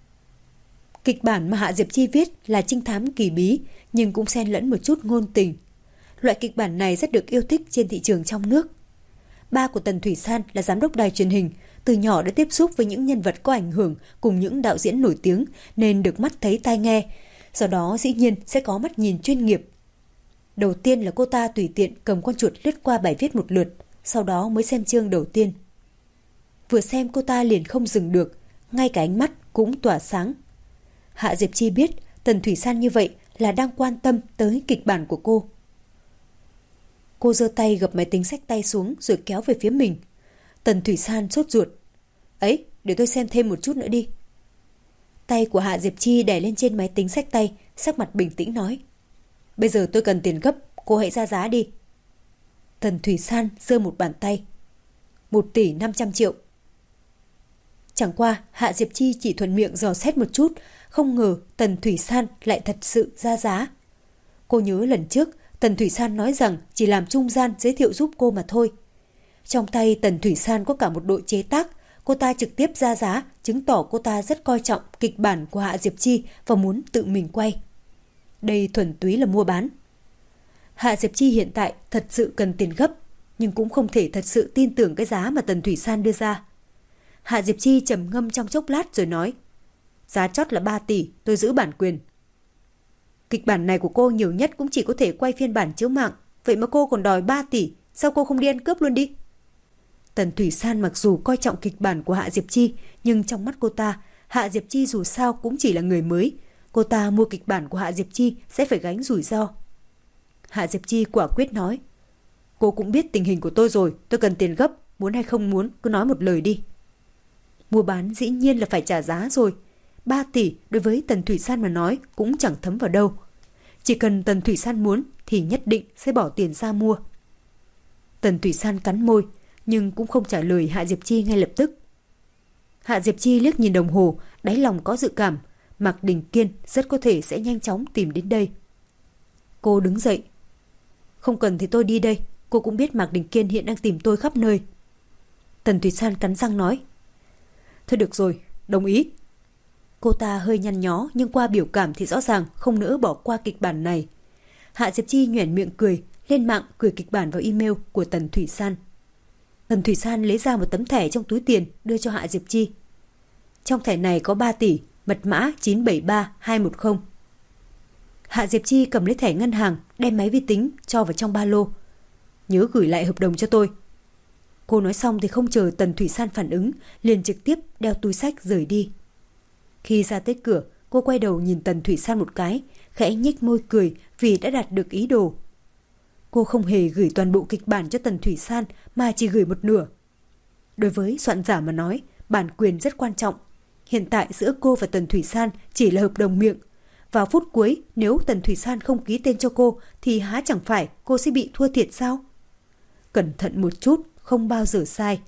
Kịch bản mà Hạ Diệp Chi viết là trinh thám kỳ bí, nhưng cũng xen lẫn một chút ngôn tình. Loại kịch bản này rất được yêu thích trên thị trường trong nước. Ba của Tần Thủy San là giám đốc đài truyền hình, từ nhỏ đã tiếp xúc với những nhân vật có ảnh hưởng cùng những đạo diễn nổi tiếng nên được mắt thấy tai nghe, do đó dĩ nhiên sẽ có mắt nhìn chuyên nghiệp. Đầu tiên là cô ta tùy tiện cầm con chuột lướt qua bài viết một lượt, sau đó mới xem chương đầu tiên. Vừa xem cô ta liền không dừng được, ngay cả ánh mắt cũng tỏa sáng. Hạ Diệp Chi biết Tần Thủy San như vậy là đang quan tâm tới kịch bản của cô. Cô giơ tay gập máy tính xách tay xuống rồi kéo về phía mình. Tần Thủy San sốt ruột. Ấy, để tôi xem thêm một chút nữa đi. Tay của Hạ Diệp Chi đè lên trên máy tính xách tay, sắc mặt bình tĩnh nói. Bây giờ tôi cần tiền gấp, cô hãy ra giá đi. Tần Thủy San giơ một bàn tay. 1 tỷ 500 triệu. Chẳng qua Hạ Diệp Chi chỉ thuận miệng dò xét một chút, không ngờ Tần Thủy San lại thật sự ra giá. Cô nhớ lần trước Tần Thủy San nói rằng chỉ làm trung gian giới thiệu giúp cô mà thôi. Trong tay Tần Thủy San có cả một đội chế tác, cô ta trực tiếp ra giá, chứng tỏ cô ta rất coi trọng kịch bản của Hạ Diệp Chi và muốn tự mình quay. Đây thuần túy là mua bán. Hạ Diệp Chi hiện tại thật sự cần tiền gấp, nhưng cũng không thể thật sự tin tưởng cái giá mà Tần Thủy San đưa ra. Hạ Diệp Chi trầm ngâm trong chốc lát rồi nói. Giá chót là 3 tỷ, tôi giữ bản quyền. Kịch bản này của cô nhiều nhất cũng chỉ có thể quay phiên bản chiếu mạng, vậy mà cô còn đòi 3 tỷ, sao cô không đi ăn cướp luôn đi? Tần Thủy San mặc dù coi trọng kịch bản của Hạ Diệp Chi, nhưng trong mắt cô ta, Hạ Diệp Chi dù sao cũng chỉ là người mới. Cô ta mua kịch bản của Hạ Diệp Chi sẽ phải gánh rủi ro. Hạ Diệp Chi quả quyết nói. Cô cũng biết tình hình của tôi rồi, tôi cần tiền gấp, muốn hay không muốn cứ nói một lời đi. Mua bán dĩ nhiên là phải trả giá rồi. 3 tỷ đối với Tần Thủy San mà nói cũng chẳng thấm vào đâu. Chỉ cần Tần Thủy San muốn thì nhất định sẽ bỏ tiền ra mua. Tần Thủy San cắn môi nhưng cũng không trả lời Hạ Diệp Chi ngay lập tức. Hạ Diệp Chi liếc nhìn đồng hồ, đáy lòng có dự cảm Mạc Đình Kiên rất có thể sẽ nhanh chóng tìm đến đây. Cô đứng dậy. Không cần thì tôi đi đây, cô cũng biết Mạc Đình Kiên hiện đang tìm tôi khắp nơi. Tần Thủy San cắn răng nói. Thôi được rồi, đồng ý. Cô ta hơi nhăn nhó nhưng qua biểu cảm thì rõ ràng không nỡ bỏ qua kịch bản này. Hạ Diệp Chi nhoẻn miệng cười, lên mạng gửi kịch bản vào email của Tần Thủy San. Tần Thủy San lấy ra một tấm thẻ trong túi tiền đưa cho Hạ Diệp Chi. Trong thẻ này có 3 tỷ, mật mã 973210. Hạ Diệp Chi cầm lấy thẻ ngân hàng, đem máy vi tính cho vào trong ba lô. Nhớ gửi lại hợp đồng cho tôi. Cô nói xong thì không chờ Tần Thủy San phản ứng, liền trực tiếp đeo túi xách rời đi. Khi ra tới cửa, cô quay đầu nhìn Tần Thủy San một cái, khẽ nhếch môi cười vì đã đạt được ý đồ. Cô không hề gửi toàn bộ kịch bản cho Tần Thủy San mà chỉ gửi một nửa. Đối với soạn giả mà nói, bản quyền rất quan trọng. Hiện tại giữa cô và Tần Thủy San chỉ là hợp đồng miệng. Vào phút cuối, nếu Tần Thủy San không ký tên cho cô thì há chẳng phải cô sẽ bị thua thiệt sao? Cẩn thận một chút, không bao giờ sai.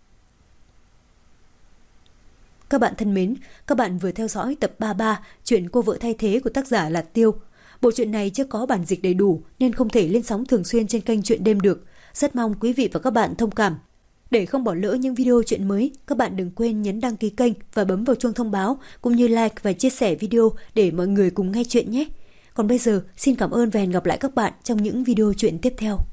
Các bạn thân mến, các bạn vừa theo dõi tập 33 chuyện Cô vợ thay thế của tác giả là Tiêu. Bộ truyện này chưa có bản dịch đầy đủ nên không thể lên sóng thường xuyên trên kênh Truyện Đêm được. Rất mong quý vị và các bạn thông cảm. Để không bỏ lỡ những video chuyện mới, các bạn đừng quên nhấn đăng ký kênh và bấm vào chuông thông báo cũng như like và chia sẻ video để mọi người cùng nghe chuyện nhé. Còn bây giờ, xin cảm ơn và hẹn gặp lại các bạn trong những video chuyện tiếp theo.